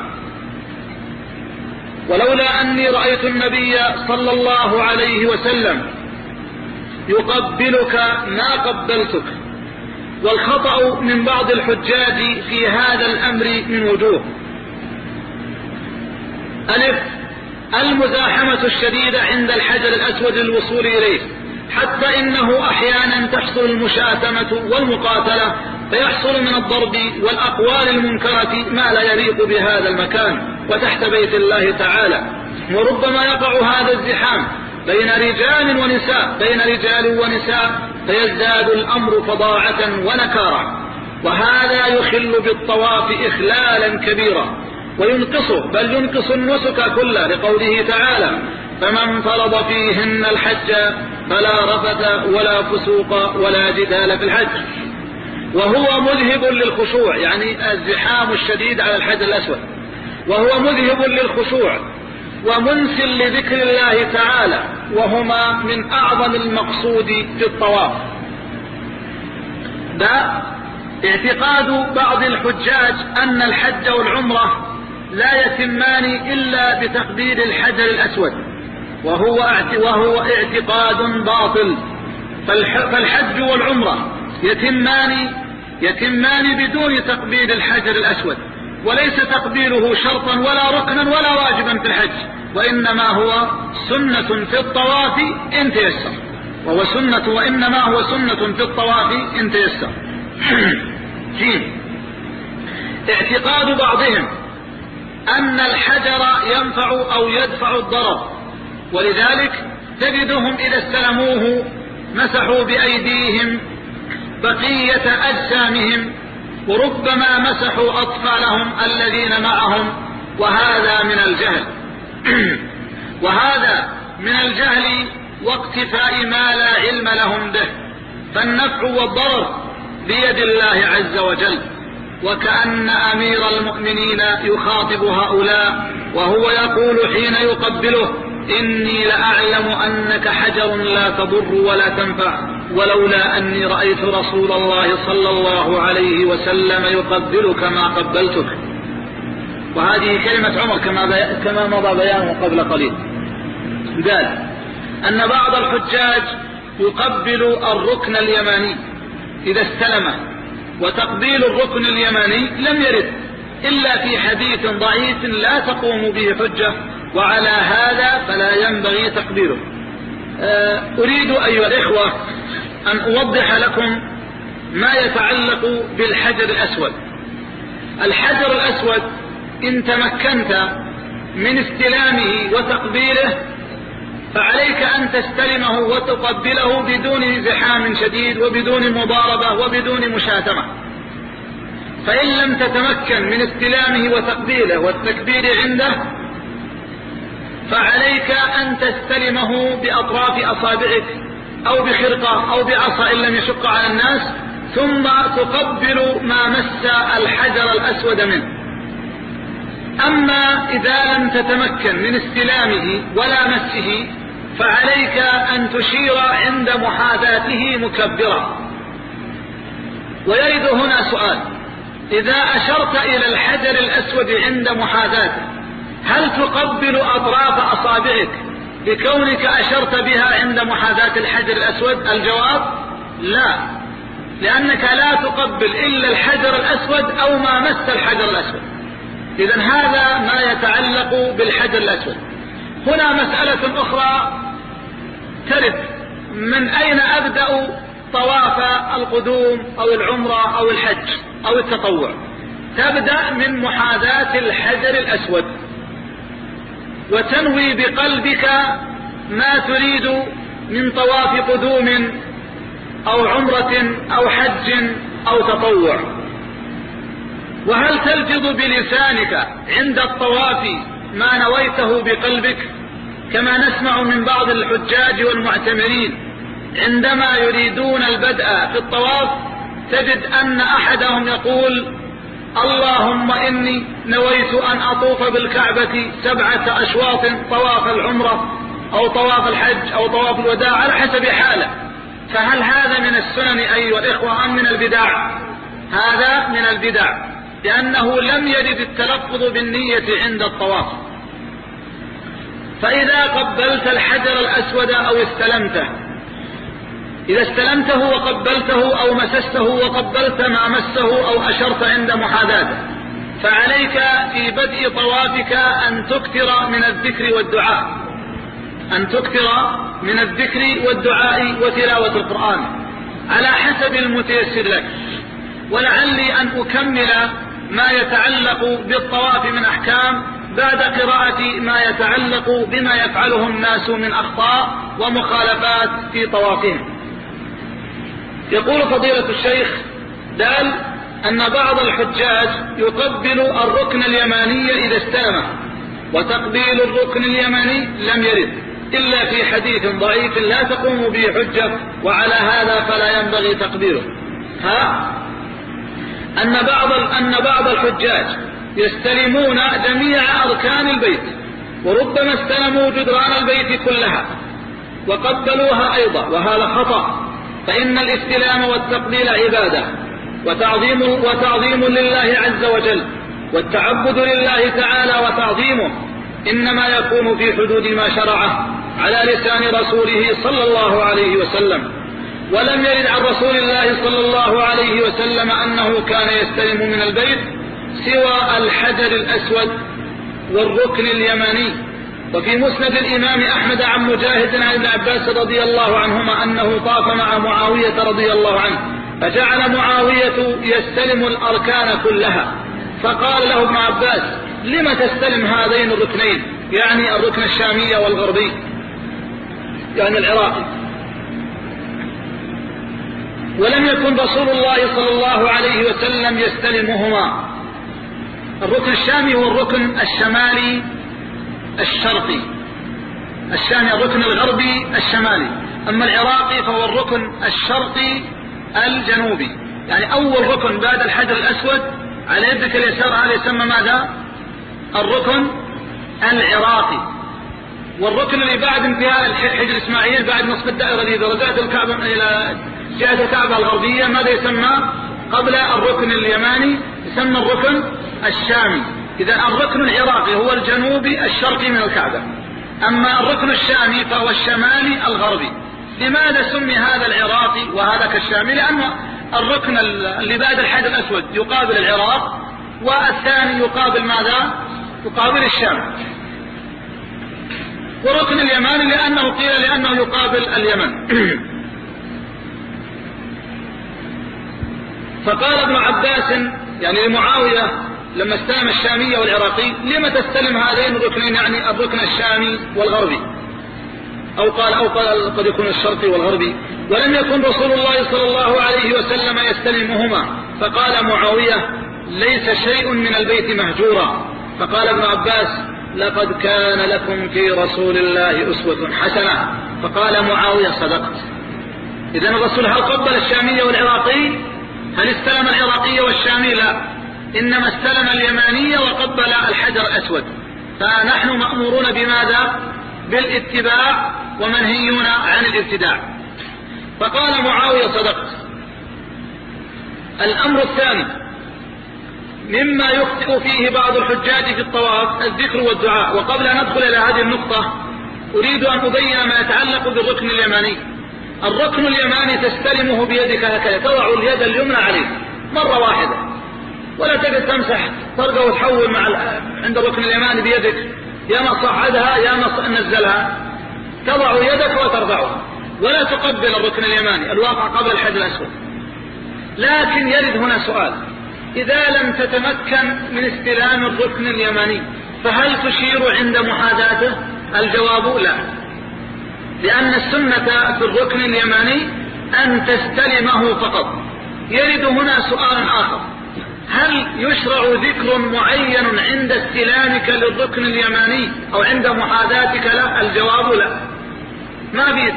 ولولا أني رأيت النبي صلى الله عليه وسلم يقبلك ما قبلتك. والخطأ من بعض الحجاج في هذا الأمر من وجوه: ألف المزاحمة الشديدة عند الحجر الأسود للوصول إليه، حتى إنه أحيانا تحصل المشاتمة والمقاتلة فيحصل من الضرب والأقوال المنكرة ما لا يليق بهذا المكان وتحت بيت الله تعالى. وربما يقع هذا الزحام بين رجال ونساء بين رجال ونساء فيزداد الأمر فظاعة ونكارا، وهذا يخل بالطواف إخلالا كبيرا وينقصه بل ينقص النسك كله، لقوله تعالى: فمن فرض فيهن الحج فلا رفث ولا فسوق ولا جدال في الحج. وهو مذهب للخشوع، يعني الزحام الشديد على الحجر الأسود، وهو مذهب للخشوع ومنس لذكر الله تعالى، وهما من أعظم المقصود في الطواف. ده اعتقاد بعض الحجاج أن الحج والعمرة لا يتمان إلا بتقبيل الحجر الأسود، وهو وهو اعتقاد باطل. فالحج والعمرة يتمان يتمان بدون تقبيل الحجر الأسود، وليس تقبيله شرطا ولا ركنا ولا واجبا في الحج، وإنما هو سنة في الطواف إن تيسر، وهو سنة وإنما هو سنة في الطواف إن تيسر. جيم. اعتقاد بعضهم أن الحجر ينفع أو يدفع الضرر، ولذلك تجدهم إذا استلموه مسحوا بأيديهم بقية أجسامهم، وربما مسحوا أطفالهم الذين معهم، وهذا من الجهل وهذا من الجهل واقتفاء ما لا علم لهم به. فالنفع والضرر بيد الله عز وجل، وكأن أمير المؤمنين يخاطب هؤلاء وهو يقول حين يقبله: إني لأعلم أنك حجر لا تضر ولا تنفع، ولولا أني رأيت رسول الله صلى الله عليه وسلم يقبلك ما قبلتك. وهذه كلمة عمر كما مضى بيانه قبل قليل. قال أن بعض الحجاج يقبل الركن اليماني إذا استلمه، وتقبيل الركن اليماني لم يرد إلا في حديث ضعيف لا تقوم به حجة، وعلى هذا فلا ينبغي تقبيله. أريد أيها الإخوة أن أوضح لكم ما يتعلق بالحجر الأسود. الحجر الأسود إن تمكنت من استلامه وتقبيله فعليك أن تستلمه وتقبله بدون زحام شديد وبدون مضاربة وبدون مشاتمة. فإن لم تتمكن من استلامه وتقبيله والتكبير عنده فعليك أن تستلمه بأطراف أصابعك أو بخرقة أو بعصا إن لم يشق على الناس، ثم تقبل ما مس الحجر الأسود منه. أما إذا لم تتمكن من استلامه ولا مسه فعليك أن تشير عند محاذاته مكبرا. ويرد هنا سؤال: إذا أشرت إلى الحجر الأسود عند محاذاته هل تقبل أطراف أصابعك بكونك أشرت بها عند محاذاة الحجر الأسود؟ الجواب: لا، لأنك لا تقبل إلا الحجر الأسود أو ما مس الحجر الأسود. إذن هذا ما يتعلق بالحجر الأسود. هنا مسألة أخرى ترد: من أين أبدأ طواف القدوم أو العمرة أو الحج أو التطوع؟ تبدأ من محاذاة الحجر الأسود، وتنوي بقلبك ما تريد من طواف قدوم أو عمرة أو حج أو تطوع. وهل تلفظ بلسانك عند الطواف ما نويته بقلبك؟ كما نسمع من بعض الحجاج والمعتمرين عندما يريدون البدء في الطواف تجد أن أحدهم يقول: اللهم إني نويت أن أطوف بالكعبة سبعة أشواط طواف العمرة أو طواف الحج أو طواف الوداع على حسب حاله. فهل هذا من السنن أيها الإخوة أم من البدع؟ هذا من البدع، لأنه لم يرد التلفظ بالنية عند الطواف. فإذا قبلت الحجر الأسود أو استلمته، إذا استلمته وقبلته أو مسسته وقبلت ما مسه أو أشرت عند محاذاته، فعليك في بدء طوافك أن تكثر من الذكر والدعاء أن تكثر من الذكر والدعاء وتلاوة القرآن على حسب المتيسر لك. ولعلي أن أكمل ما يتعلق بالطواف من أحكام بعد قراءة ما يتعلق بما يفعله الناس من أخطاء ومخالفات في طوافهم. يقول فضيلة الشيخ دال أن بعض الحجاج يقبل الركن اليماني إذا استلمه، وتقبيل الركن اليماني لم يرد، إلا في حديث ضعيف لا تقوم به حجة، وعلى هذا فلا ينبغي تقديره. ها أن بعض أن بعض الحجاج يستلمون جميع أركان البيت، وربما استلموا جدران البيت كلها وقبلوها أيضا، وهذا خطأ، فإن الاستلام والتقبيل عبادة وتعظيم, وتعظيم لله عز وجل، والتعبد لله تعالى وتعظيمه إنما يكون في حدود ما شرعه على لسان رسوله صلى الله عليه وسلم. ولم يرد عن رسول الله صلى الله عليه وسلم أنه كان يستلم من البيت سوى الحجر الأسود والركن اليماني. وفي مسند الإمام أحمد عن مجاهد عن ابن عباس رضي الله عنهما أنه طاف مع معاوية رضي الله عنه، فجعل معاوية يستلم الأركان كلها، فقال له ابن عباس: لم تستلم هذين الركنين؟ يعني الركن الشامي والغربي، يعني العراقي. ولم يكن رسول الله صلى الله عليه وسلم يستلمهما. الركن الشامي هو الركن الشمالي الشرقي، الشامي الركن الغربي الشمالي، أما العراقي فهو الركن الشرقي الجنوبي. يعني أول ركن بعد الحجر الأسود على يدك اليسار هذا يسمى ماذا؟ الركن العراقي. والركن اللي بعد انتهاء حجر إسماعيل بعد نصف الدائرة اللي درجات الكعبة إلى جهة الكعبة الغربية ماذا يسمى؟ قبل الركن اليماني يسمى الركن الشامي. إذا الركن العراقي هو الجنوبي الشرقي من الكعبة، أما الركن الشامي فهو الشمالي الغربي. لماذا سمي هذا العراقي وهذا كالشامي؟ لأن الركن اللي بعد الحجر الأسود يقابل العراق، والثاني يقابل ماذا؟ يقابل الشام. وركن اليماني لأنه قيل لأنه يقابل اليمن. فقال ابن عباس يعني لمعاوية لما استلم الشامي والعراقي: لما تستلم هذين الركنين؟ يعني الركن الشامي والغربي، أو قال أو قال قد يكون الشرقي والغربي. ولم يكن رسول الله صلى الله عليه وسلم يستلمهما. فقال معاوية: ليس شيء من البيت مهجورا. فقال ابن عباس: لقد كان لكم في رسول الله أسوة حسنة. فقال معاوية: صدقت. إذن الرسول هل قبل الشامي والعراقي؟ هل استلم العراقي والشامي؟ لا، إنما استلم اليماني وقبل الحجر الأسود. فنحن مأمورون بماذا؟ بالاتباع، ومنهيون عن الابتداع. فقال معاوية: صدقت. الأمر الثاني مما يخطئ فيه بعض الحجاج في الطواف الذكر والدعاء. وقبل أن ندخل إلى هذه النقطة أريد أن أبين ما يتعلق بالركن اليماني. الركن اليماني تستلمه بيدك هكذا، تضع اليد اليمنى عليه مرة واحدة، ولا تجد تمسح طرقة وتحول مع عند الركن اليماني بيدك، يا ما صعدها يا ما نزلها، تضع يدك وترفعها، ولا تقبل الركن اليماني الواقع قبل الحجر الأسود. لكن يرد هنا سؤال: إذا لم تتمكن من استلام الركن اليماني فهل تشير عند محاذاته؟ الجواب: لا، لأن السنة في الركن اليماني أن تستلمه فقط. يرد هنا سؤال آخر: هل يشرع ذكر معين عند استلامك للركن اليماني أو عند محاذاتك له؟ الجواب: لا، ما في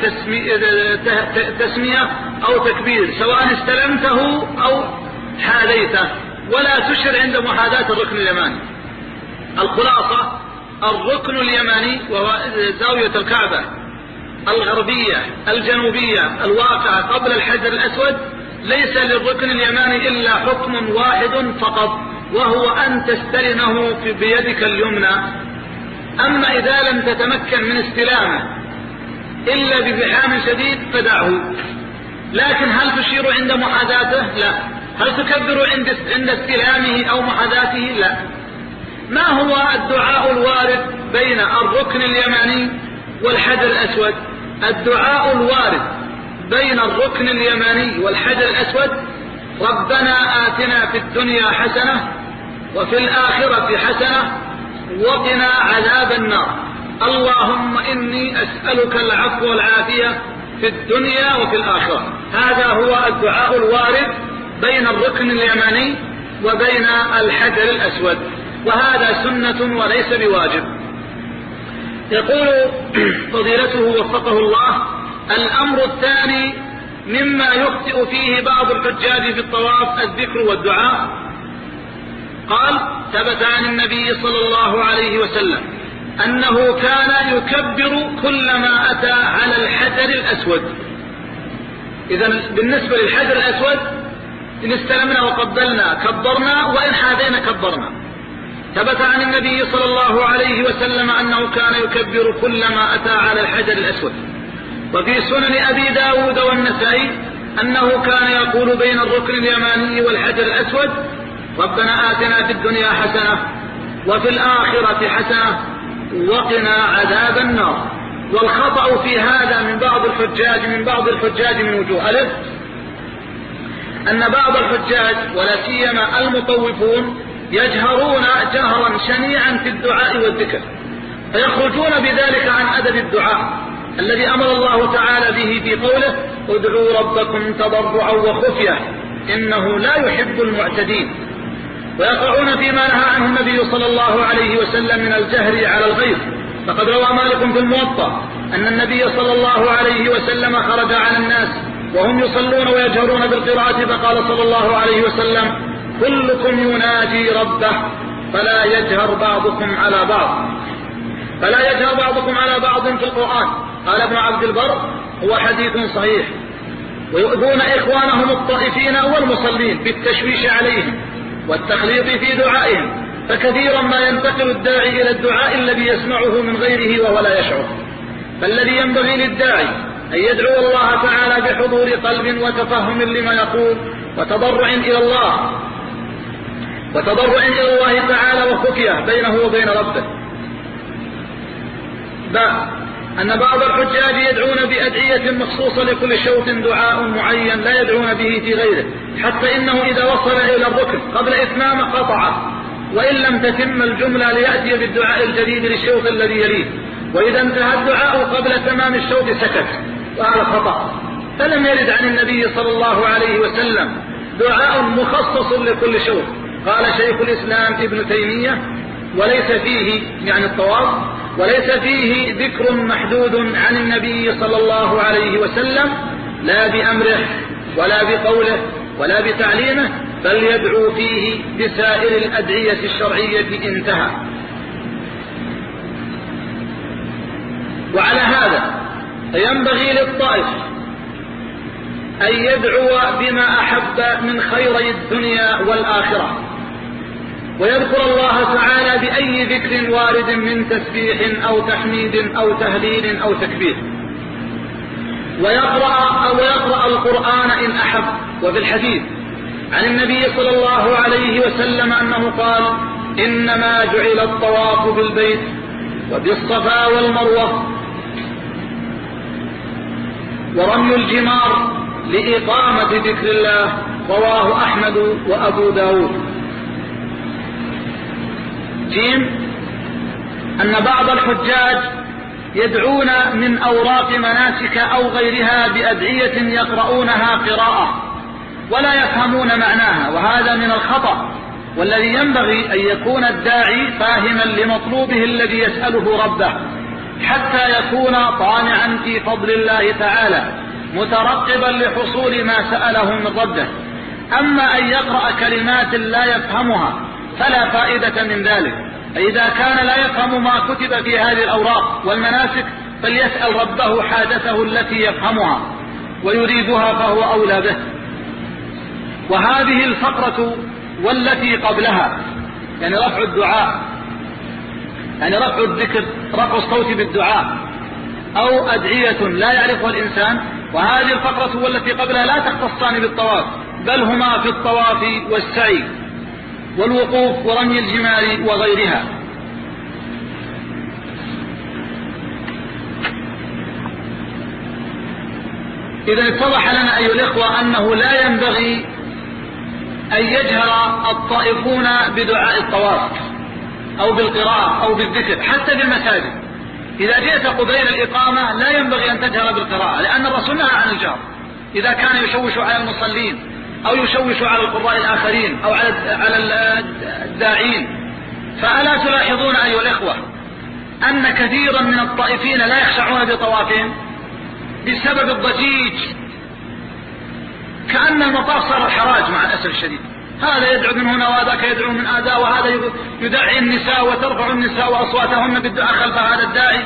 تسمية أو تكبير سواء استلمته أو حاذيته، ولا تشر عند محاذاة الركن اليماني. الخلاصة: الركن اليماني وهو زاوية الكعبة الغربية الجنوبية الواقعة قبل الحجر الأسود ليس للركن اليماني إلا حكم واحد فقط، وهو أن تستلمه بيدك اليمنى. أما إذا لم تتمكن من استلامه إلا بزحام شديد فدعه. لكن هل تشير عند محاذاته؟ لا. هل تكبر عند عند استلامه أو محاذاته؟ لا. ما هو الدعاء الوارد بين الركن اليماني والحجر الأسود؟ الدعاء الوارد بين الركن اليماني والحجر الأسود: ربنا آتنا في الدنيا حسنة وفي الآخرة حسنة وقنا عذاب النار، اللهم إني أسألك العفو والعافية في الدنيا وفي الآخرة. هذا هو الدعاء الوارد بين الركن اليماني وبين الحجر الأسود، وهذا سنة وليس بواجب. يقول فضيلته وفقه الله: الأمر الثاني مما يخطئ فيه بعض الحجاج في الطواف الذكر والدعاء. قال: ثبت عن النبي صلى الله عليه وسلم أنه كان يكبر كلما أتى على الحجر الأسود. إذن بالنسبة للحجر الأسود إن استلمنا وقبلنا كبرنا، وإن حاذينا كبرنا. ثبت عن النبي صلى الله عليه وسلم أنه كان يكبر كلما أتى على الحجر الأسود. وفي سنن أبي داود والنسائي أنه كان يقول بين الركن اليماني والحجر الأسود: ربنا آتنا في الدنيا حسنة وفي الآخرة حسنة وقنا عذاب النار. والخطأ في هذا من بعض الحجاج من بعض الحجاج من وجوه: ألف، أن بعض الحجاج ولا سيما المطوفون يجهرون جهرا شنيعا في الدعاء والذكر، فيخرجون بذلك عن أدب الدعاء الذي أمر الله تعالى به في قوله: ادعوا ربكم تضرعا وخفية إنه لا يحب المعتدين. ويقعون فيما نهى عنه النبي صلى الله عليه وسلم من الجهر على الغير. فقد روى مالك في الموطأ أن النبي صلى الله عليه وسلم خرج على الناس وهم يصلون ويجهرون بالقراءة، فقال صلى الله عليه وسلم: كلكم يناجي ربه فلا يجهر بعضكم على بعض فلا يجهر بعضكم على بعض في القرآن. قال ابن عبد البر: هو حديث صحيح. ويؤذون إخوانهم الطائفين والمصلين بالتشويش عليهم والتخليط في دعائهم، فكثيرا ما ينتقل الداعي إلى الدعاء الذي يسمعه من غيره وهو لا يشعر. فالذي ينبغي للداعي أن يدعو الله تعالى بحضور قلب وتفهم لما يقول وتضرع إلى الله وتضرع إلى الله تعالى وخفية بينه وبين ربه. باء أن بعض الحجاج يدعون بأدعية مخصوصة لكل شوط دعاء معين لا يدعون به في غيره، حتى إنه إذا وصل إلى الركن قبل إتمام قطعه، وإن لم تتم الجملة ليأتي بالدعاء الجديد للشوط الذي يليه، وإذا انتهى الدعاء قبل تمام الشوط سكت، وهذا خطأ. فلم يرد عن النبي صلى الله عليه وسلم دعاء مخصص لكل شوط. قال شيخ الإسلام ابن تيمية: وليس فيه يعني الطواف وليس فيه ذكر محدود عن النبي صلى الله عليه وسلم، لا بأمره ولا بقوله ولا بتعليمه، بل يدعو فيه بسائر الأدعية الشرعية. انتهى. وعلى هذا فينبغي للطائف أن يدعو بما أحب من خيري الدنيا والآخرة، ويذكر الله تعالى بأي ذكر وارد من تسبيح أو تحميد أو تهليل أو تكبير، ويقرأ أو يقرأ القرآن إن أحب. وفي الحديث عن النبي صلى الله عليه وسلم أنه قال: إنما جعل الطواف بالبيت وبالصفا والمروة ورمي الجمار لإقامة ذكر الله. رواه أحمد وأبو داود. جيم أن بعض الحجاج يدعون من أوراق مناسك أو غيرها بأدعية يقرؤونها قراءة ولا يفهمون معناها، وهذا من الخطأ. والذي ينبغي أن يكون الداعي فاهما لمطلوبه الذي يسأله ربه، حتى يكون طامعا في فضل الله تعالى مترقبا لحصول ما سأله من ربه. أما أن يقرأ كلمات لا يفهمها فلا فائدة من ذلك. إذا كان لا يفهم ما كتب في هذه الأوراق والمناسك فليسأل ربه حاجته التي يفهمها ويريدها، فهو أولى به. وهذه الفقرة والتي قبلها يعني رفع الدعاء، يعني رفع الذكر، رفع الصوت بالدعاء أو أدعية لا يعرفها الإنسان، وهذه الفقرة والتي قبلها لا تختصان بالطواف، بل هما في الطواف والسعي والوقوف ورمي الجمار وغيرها. إذا اتضح لنا أيها الإخوة أنه لا ينبغي أن يجهر الطائفون بدعاء الطواف أو بالقراءة أو بالذكر حتى بالمساجد. إذا جئت قبيل الإقامة لا ينبغي أن تجهر بالقراءة، لأن الرسول نهى عن الجهر إذا كان يشوش على المصلين أو يشوش على القراء الآخرين أو على الداعين. فألا تلاحظون أيها الإخوة أن كثيرا من الطائفين لا يخشعون بطوافهم بسبب الضجيج، كأن المطاف صار الحراج مع الأسف الشديد، هذا يدعو من هنا وهذاك يدعو من هذا، وهذا يدعي النساء وترفع النساء وأصواتهن بالدعاء خلف هذا الداعي.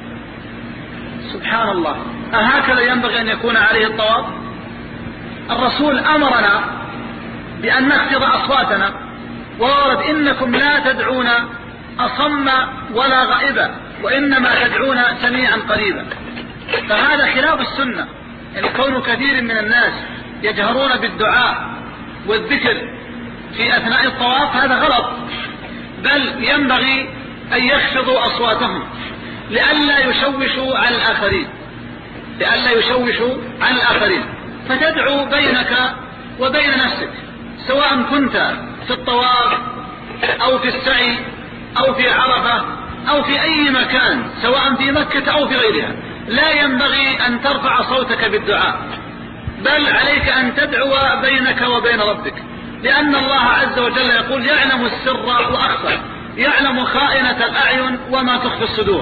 سبحان الله، أهكذا ينبغي أن يكون عليه الطواف؟ الرسول أمرنا بأن نخفض أصواتنا، وورد إنكم لا تدعون أصم ولا غائبا وإنما تدعون سميعا قريبا. فهذا خلاف السنة، يعني كون كثير من الناس يجهرون بالدعاء والذكر في أثناء الطواف هذا غلط، بل ينبغي أن يخفضوا أصواتهم لئلا يشوشوا على الآخرين لئلا يشوشوا على الآخرين فتدعو بينك وبين نفسك، سواء كنت في الطواف أو في السعي أو في عرفة أو في أي مكان، سواء في مكة أو في غيرها، لا ينبغي أن ترفع صوتك بالدعاء، بل عليك أن تدعو بينك وبين ربك، لأن الله عز وجل يقول يعلم السر وأخفى، يعلم خائنة الأعين وما تخفي الصدور.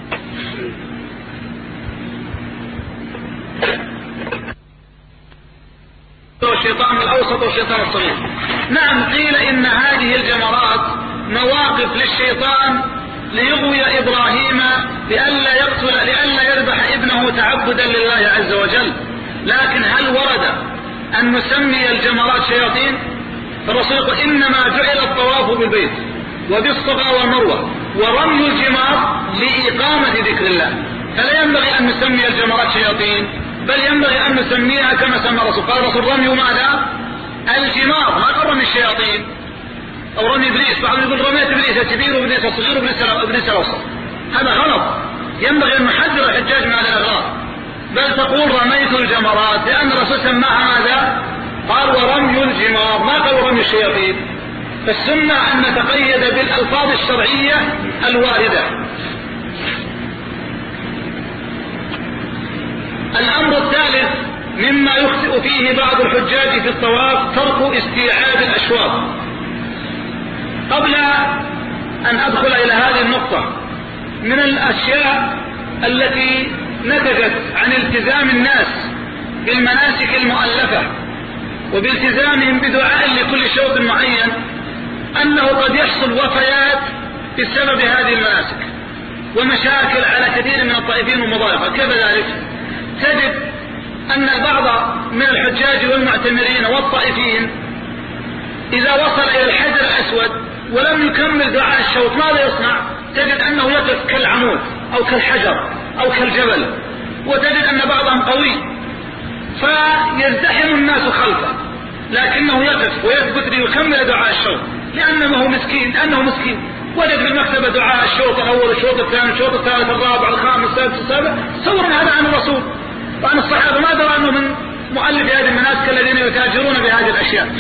الشيطان الأوسط والشيطان الصغير. نعم، قيل إن هذه الجمرات مواقف للشيطان ليغوي إبراهيم لئلا يقتل لئلا يذبح ابنه تعبدا لله عز وجل، لكن هل ورد أن نسمي الجمرات شياطين؟ فالرسول يقول إنما جعل الطواف بالبيت وبالصفا والمروة ورمي الجمار لإقامة ذكر الله، فلا ينبغي أن نسمي الجمرات شياطين، بل ينبغي أن نسميها كما سمى الرسول. قال الرسول رمي ماذا؟ الجمار، ما قال رمي الشياطين أو رمي إبليس. بعضهم يقول رميت إبليس الكبير وإبليس الصغير وإبليس الأوسط، هذا غلط، ينبغي أن نحذر الحجاج من هذه الأغراض، بل تقول رميت الجمرات، لأن الرسول سماها ماذا؟ قال ورمي الجمار، ما قال رمي الشياطين. فالسنة أن نتقيد بالألفاظ الشرعية الواردة. الأمر الثالث مما يخطئ فيه بعض الحجاج في الطواف ترك استيعاب الأشواط. قبل أن أدخل إلى هذه النقطة، من الأشياء التي نتجت عن التزام الناس بالمناسك المؤلفة وبالتزامهم بدعاء لكل شوط معين أنه قد يحصل وفيات بسبب هذه المناسك ومشاكل على كثير من الطائفين ومضايقة. كيف ذلك؟ تجد أن البعض من الحجاج والمعتمرين والطائفين إذا وصل إلى الحجر الأسود ولم يكمل دعاء الشوط ماذا يصنع؟ تجد أنه يقف كالعمود أو كالحجر أو كالجبل، وتجد أن بعضهم قوي فيزدحم الناس خلفه، لكنه يقف ويثبت ليكمل دعاء الشوط لأنه مسكين لأنه مسكين وجد بالمكتبة دعاء الشوط الأول الشوط الثاني الشوط الثالث الرابع الخامس السادس السابع. تصور هذا عن الرسول وعن الصحابة، ما درى أنه من مؤلف هذه المناسك الذين يتاجرون بهذه الأشياء.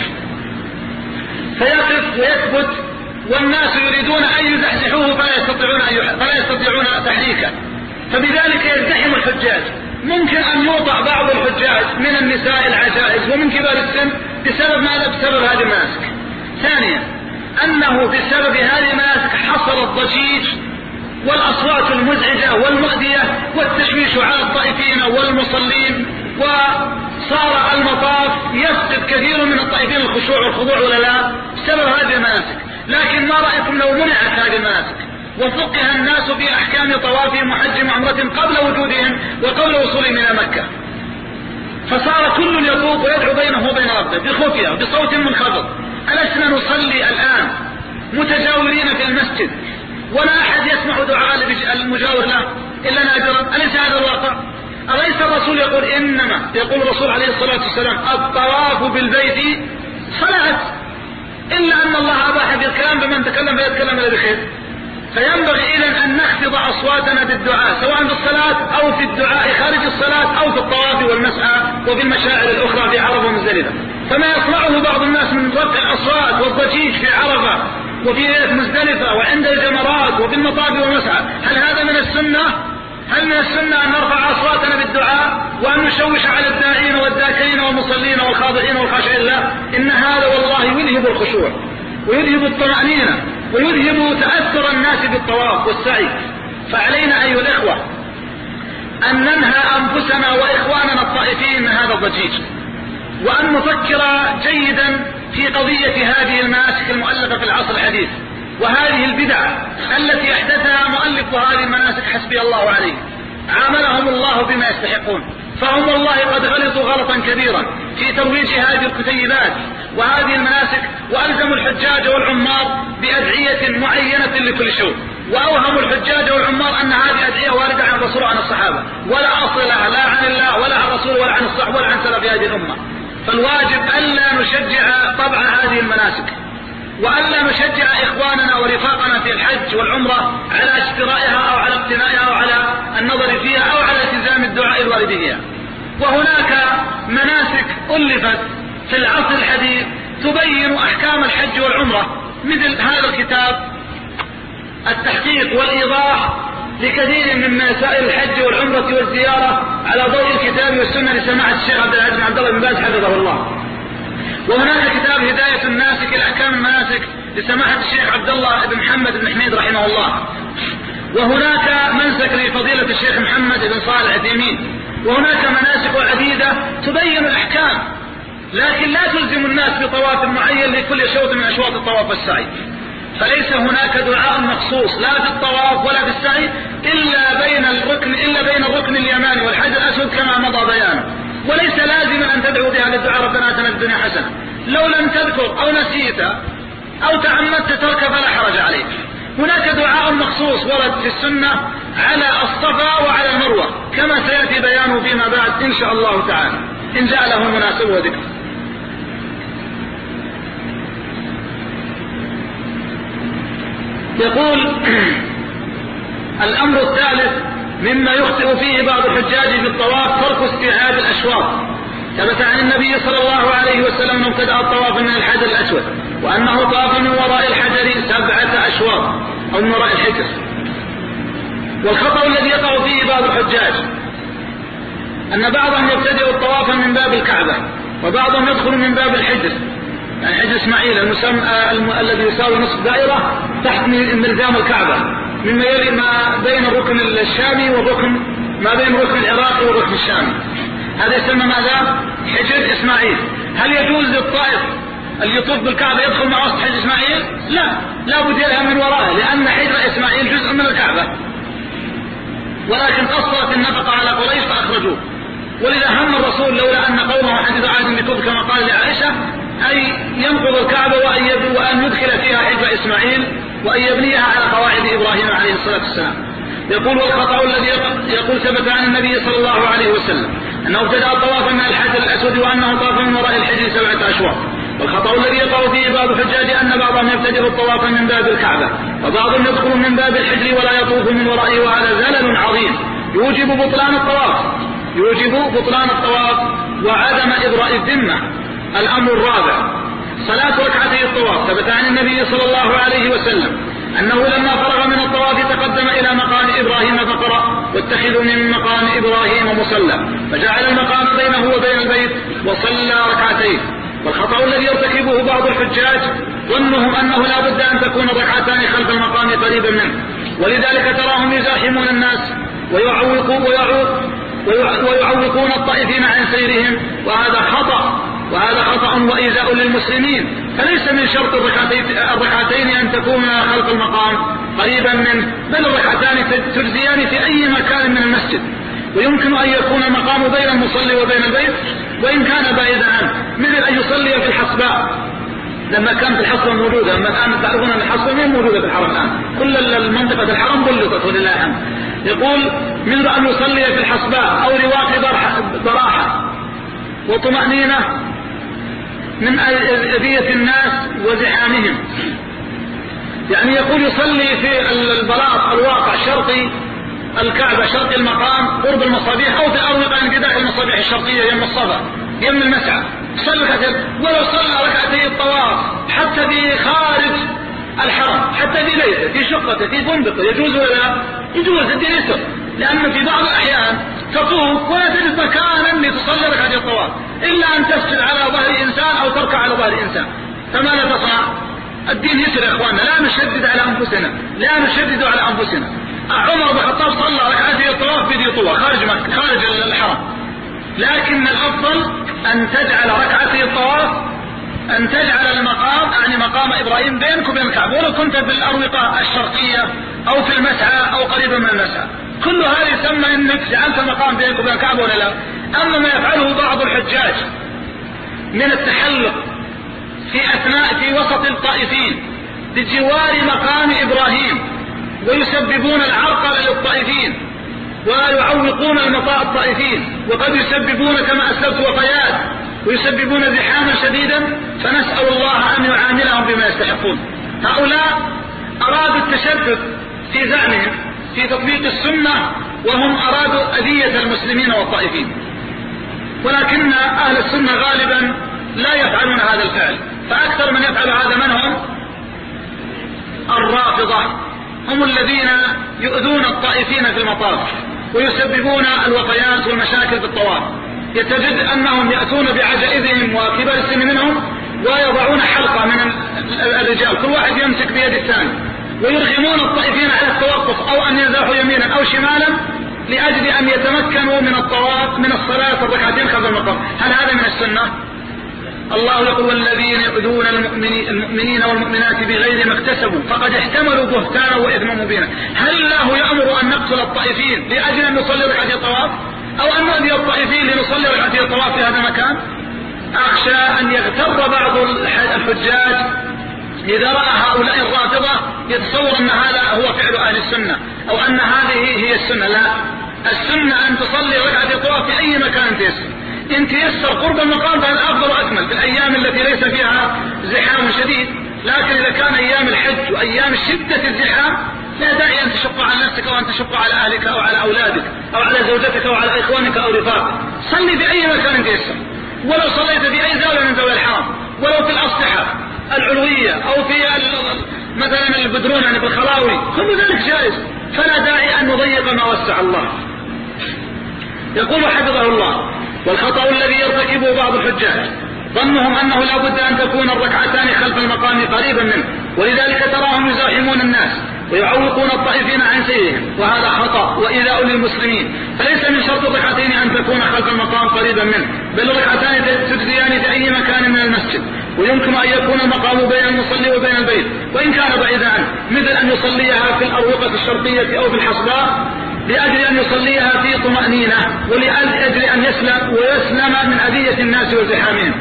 فيقف ويثبت والناس يريدون أن يزحزحوه فلا يستطيعون أن فلا يستطيعون تحريكه، فبذلك يزدحم الحجاج. ممكن أن يوضع بعض الحجاج من النساء العجائز ومن كبار السن بسبب ماذا؟ بسبب هذه المناسك. ثانيا أنه بسبب هذه المناسك حصل الضجيج والأصوات المزعجة والمؤذية والتشويش على الطائفين والمصلين، وصار المطاف يفقد كثير من الطائفين الخشوع والخضوع ولا لا بسبب هذه المناسك. لكن ما رأيكم لو منعت هذه المناسك وفقه الناس في أحكام طوافهم وحج وعمرة قبل وجودهم وقبل وصولهم إلى مكة، فصار كل يطوف ويدعو بينه وبين ربه بخفية بصوت منخفض. ألسنا نصلي الآن متجاورين في المسجد ولا أحد يسمع دعاء المجاور له إلا نادرا؟ أليس هذا الواقع؟ أليس الرسول يقول إنما يقول الرسول عليه الصلاة والسلام الطواف بالبيت صلاة، إلا أن الله أباح بالكلام بمن تكلم فيتكلم إلا بخير. فينبغي إذن أن نخفض أصواتنا بالدعاء سواء في الصلاة أو في الدعاء خارج الصلاة أو في الطواف والمسعى وفي المشاعر الأخرى في عرفة ومزدلفة. فما يصنعه بعض الناس من رفع الأصوات والضجيج في عرفة وفي ليلة مزدلفة وعند الجمرات وفي المطاف والمسعى، هل هذا من السنة؟ هل من السنة أن نرفع أصواتنا بالدعاء وأن نشوش على الداعين والذاكرين والمصلين والخاضعين والخاشعين؟ لا، إن هذا والله يذهب الخشوع ويذهب الطمأنينة ويذهب تأثر الناس بالطواف والسعي. فعلينا أيها الإخوة أن ننهى أنفسنا وإخواننا الطائفين من هذا الضجيج، وأن نفكر جيدا في قضية هذه المناسك المؤلفة في العصر الحديث، وهذه البدع التي احدثها مؤلف هذه المناسك حسبي الله عليه، عاملهم الله بما يستحقون، فهم والله قد غلطوا غلطا كبيرا في ترويج هذه الكتيبات وهذه المناسك، وألزموا الحجاج والعمار بأدعية معينة لكل شيء، وأوهموا الحجاج والعمار أن هذه أدعية واردة عن الرسول وعن الصحابة، ولا أصل لها لا عن الله ولا عن الرسول ولا عن الصحابة ولا عن سلف هذه الأمة. فالواجب ألا نشجع طبع هذه المناسك، وألا نشجع إخواننا ورفاقنا في الحج والعمرة على اشترائها أو على اقتنائها أو على النظر فيها أو على التزام الدعاء الوارد فيها. وهناك مناسك ألفت في العصر الحديث تبين أحكام الحج والعمرة، مثل هذا الكتاب التحقيق والإيضاح لكثير من مسائل الحج والعمرة والزيارة على ضوء الكتاب والسنة لسماحة الشيخ عبد العزيز بن عبد الله بن باز حفظه الله. وهناك كتاب هداية الناسك إلى أحكام المناسك لسماحة الشيخ عبد الله بن محمد بن حميد رحمه الله. وهناك منسك لفضيلة الشيخ محمد بن صالح العثيمين. وهناك مناسك عديدة تبين الأحكام، لكن لا تلزم الناس بطواف معين لكل شوط من أشواط الطواف والسعي. فليس هناك دعاء مخصوص لا في الطواف ولا في السعي إلا بين الركن إلا بين الركن اليماني والحجر الأسود كما مضى بيانه. وليس لازما أن تدعو بها للدعاء ربنا آتنا في الدنيا حسنة. لو لم تذكر أو نسيت أو تعمدت ترك فلا حرج عليك. هناك دعاء مخصوص ورد في السنة على الصفا وعلى المروة كما سيأتي بيانه فيما بعد إن شاء الله تعالى إن جاء له مناسبة وذكر. يقول الأمر الثالث مما يخطئ فيه بعض الحجاج في الطواف ترك استيعاب الأشواط. ثبت عن النبي صلى الله عليه وسلم أنه ابتدأ الطواف من الحجر الأسود، وأنه طاف من وراء الحجر سبعة أشواط أو من وراء الحجر. والخطأ الذي يقع فيه بعض الحجاج أن بعضهم يبتدئ الطواف من باب الكعبة، وبعضهم يدخل من باب الحجر، يعني حجر إسماعيل المسمى الذي يساوي نصف دائرة تحت ملزام الكعبة، مما يلي ما بين الركن الشامي والركن ما بين الركن العراقي والركن الشامي. هذا يسمى ماذا؟ حجر إسماعيل. هل يجوز للطائف اللي يطوف بالكعبة يدخل مع وسط حجر إسماعيل؟ لا، لا بد يلها من وراءه، لأن حجر إسماعيل جزء من الكعبة، ولكن قصرت النفقة على قريش فأخرجوه. ولذا هم الرسول لولا أن قومه حدث عهد بكفر كما قال لعائشة أي ينقض الكعبة وأن يدخل فيها حجر إسماعيل وأن يبنيها على قواعد إبراهيم عليه الصلاة والسلام. يقول والخطأ الذي يقول ثبت عن النبي صلى الله عليه وسلم أنه ابتدأ الطواف من الحجر الأسود وأنه طاف من وراء الحجر سبعة أشواط. والخطأ الذي يقع فيه بعض الحجاج أن بعضهم يبتدئ الطواف من باب الكعبة وبعضهم يدخل من باب الحجر ولا يطوف من ورائه، وهذا زلل عظيم يوجب بطلان الطواف يوجب بطلان الطواف وعدم إبراء الذمة. الأمر الرابع صلاة ركعتي الطواف. ثبت عن النبي صلى الله عليه وسلم أنه لما فرغ من الطواف تقدم إلى مقام إبراهيم فقرأ واتخذوا من مقام إبراهيم مصلى، فجعل المقام بينه وبين البيت وصلى ركعتين. والخطأ الذي يرتكبه بعض الحجاج ظنهم أنه لا بد أن تكون الركعتان خلف المقام قريبا منه، ولذلك تراهم يزاحمون الناس ويعوقون ويعوقون الطائفين عن سيرهم، وهذا خطأ وهذا خطأ وإيذاء للمسلمين. فليس من شرط الركعتين أن تكون خلف المقام قريبا منه، بل الركعتان تجزيان في أي مكان من المسجد، ويمكن أن يكون المقام بين المصلي وبين البيت وإن كان بعيدا عنه، مثل أن يصلي في الحصباء لما كانت الحصبة موجودة. أما الآن تعرفون أن الحصبة ما موجودة في الحرم الآن، كل المنطقة الحرم ضلطت ولله الحمد. يقول مثل أن يصلي في الحصباء أو رواق براحة وطمأنينة من أذية الناس وزحامهم، يعني يقول يصلي في البلاط الواقع شرقي الكعبة شرقي المقام قرب المصابيح أو في أروقة انقضاء المصابيح الشرقية يم الصفا يم المسعى، صلى ولو صلى ركعتي الطواف حتى في خارج الحرم، حتى في بيته في شقته في فندقه يجوز ولا يجوز؟ الدين يسر، لأن في بعض الأحيان تطوف ولا تجد مكانا لتصلي ركعتي الطواف إلا أن تسجد على ظهر إنسان أو تركع على ظهر إنسان، فماذا تصنع؟ الدين يسر يا إخواننا، لا نشدد على أنفسنا لا نشدد على أنفسنا. عمر بن الخطاب صلى ركعتي الطواف بدي طوى خارج مكة خارج الحرم، لكن الأفضل أن تجعل ركعتي الطواف أن تجعل المقام يعني مقام إبراهيم بينك وبين الكعبة، ولو كنت في الأروقة الشرقية أو في المسعى أو قريبا من المسعى، كل هذا يسمى أنك جعلت المقام بينك وبين الكعبة ولا لا؟ أما ما يفعله بعض الحجاج من التحلق في أثناء في وسط الطائفين بجوار مقام إبراهيم ويسببون العرقل للطائفين ويعوقون المطاع الطائفين، وقد يسببون كما أسلفت وفيات ويسببون زحاما شديدا، فنسأل الله أن يعاملهم بما يستحقون. هؤلاء أرادوا التشدد في زعمهم في تطبيق السنة، وهم أرادوا أذية المسلمين والطائفين، ولكن أهل السنة غالبا لا يفعلون هذا الفعل، فأكثر من يفعل هذا من هم؟ الرافضة، هم الذين يؤذون الطائفين في المطاف ويسببون الوفيات والمشاكل في الطواف. يتجد أنهم يأتون بعجائزهم وكبار السن منهم ويضعون حلقة من الرجال، كل واحد يمسك بيد الثاني، ويرغمون الطائفين على التوقف أو أن ينزاحوا يمينا أو شمالا لأجل أن يتمكنوا من الطواف من الصلاة الركعتين خلف المقام. هل هذا من السنة؟ الله يقول والذين يؤذون المؤمنين والمؤمنات بغير ما اكتسبوا فقد احتملوا بهتانا وإثما مبينا. هل الله يأمر أن نقتل الطائفين لأجل أن نصلي ركعتي الطواف، أو أن نؤذي الطائفين لنصلي ركعتي الطواف في هذا المكان؟ أخشى أن يغتر بعض الحجاج إذا رأى هؤلاء الرافضة يتصور أن هذا هو فعل أهل السنة أو أن هذه هي السنة. لا، السنة أن تصلي ركعتي الطواف في أي مكان تيسر، إن تيسر قرب المقام فهذا أفضل وأكمل في الأيام التي ليس فيها زحام شديد. لكن إذا كان أيام الحج وأيام شدة الزحام لا داعي أن تشق على نفسك أو أن تشق على أهلك أو على أولادك أو على زوجتك أو على إخوانك أو رفاقك. صلي في أي مكان تيسر، ولو صليت في أي زاوية من زوايا الحرم، ولو في الأسطحة العلوية أو في مثلا البدرون يعني في الخلاوي، كل ذلك جائز، فلا داعي أن نضيق ما وسع الله. يقول حفظه الله: والخطأ الذي يرتكبه بعض الحجاج ظنهم أنه لا بد أن تكون الركعتان خلف المقام قريبا منه، ولذلك تراهم يزاحمون الناس ويعوقون الطائفين عن سيرهم، وهذا خطأ وإيذاء للمسلمين. فليس من شرط الركعتين أن تكون خلف المقام قريبا منه، بل الركعتان تجزيان في أي مكان من المسجد، ويمكن أن يكون المقام بين المصلي وبين البيت وإن كان بعيدا عنه، مثل أن يصليها في الأروقة الشرقية أو في الحصباء لأجل أن يصليها في طمأنينة ولأجل أن يسلم ويسلم من أذية الناس وزحامهم.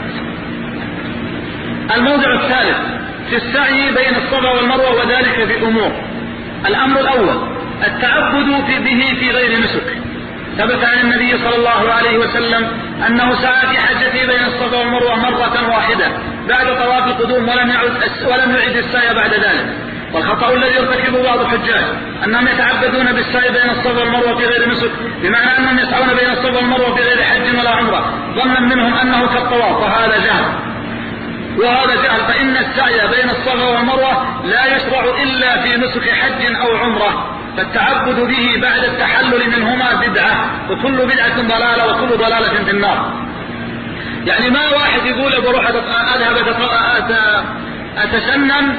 الموضع الثالث في السعي بين الصفا والمروة، وذلك بأمور. الأمر الأول التعبد في به في غير نسك. ثبت عن النبي صلى الله عليه وسلم أنه سعى في حجته بين الصفا والمروة مرة واحدة بعد طواف القدوم ولم يعد ولم يعد السعي بعد ذلك. والخطأ الذي يرتكبه بعض الحجاج أنهم يتعبدون بالسعي بين الصفا والمروة في غير نسك، بمعنى أنهم يسعون بين الصفا والمروة في غير حج ولا عمرة، ظنا منهم أنه كالطواف، وهذا جهل وهذا جهل فإن السعي بين الصفا والمروة لا يشرع إلا في نسك حج أو عمرة، فالتعبد به بعد التحلل منهما بدعة، وكل بدعة ضلالة وكل ضلالة في النار. يعني ما واحد يقول بروح أذهب أتسنن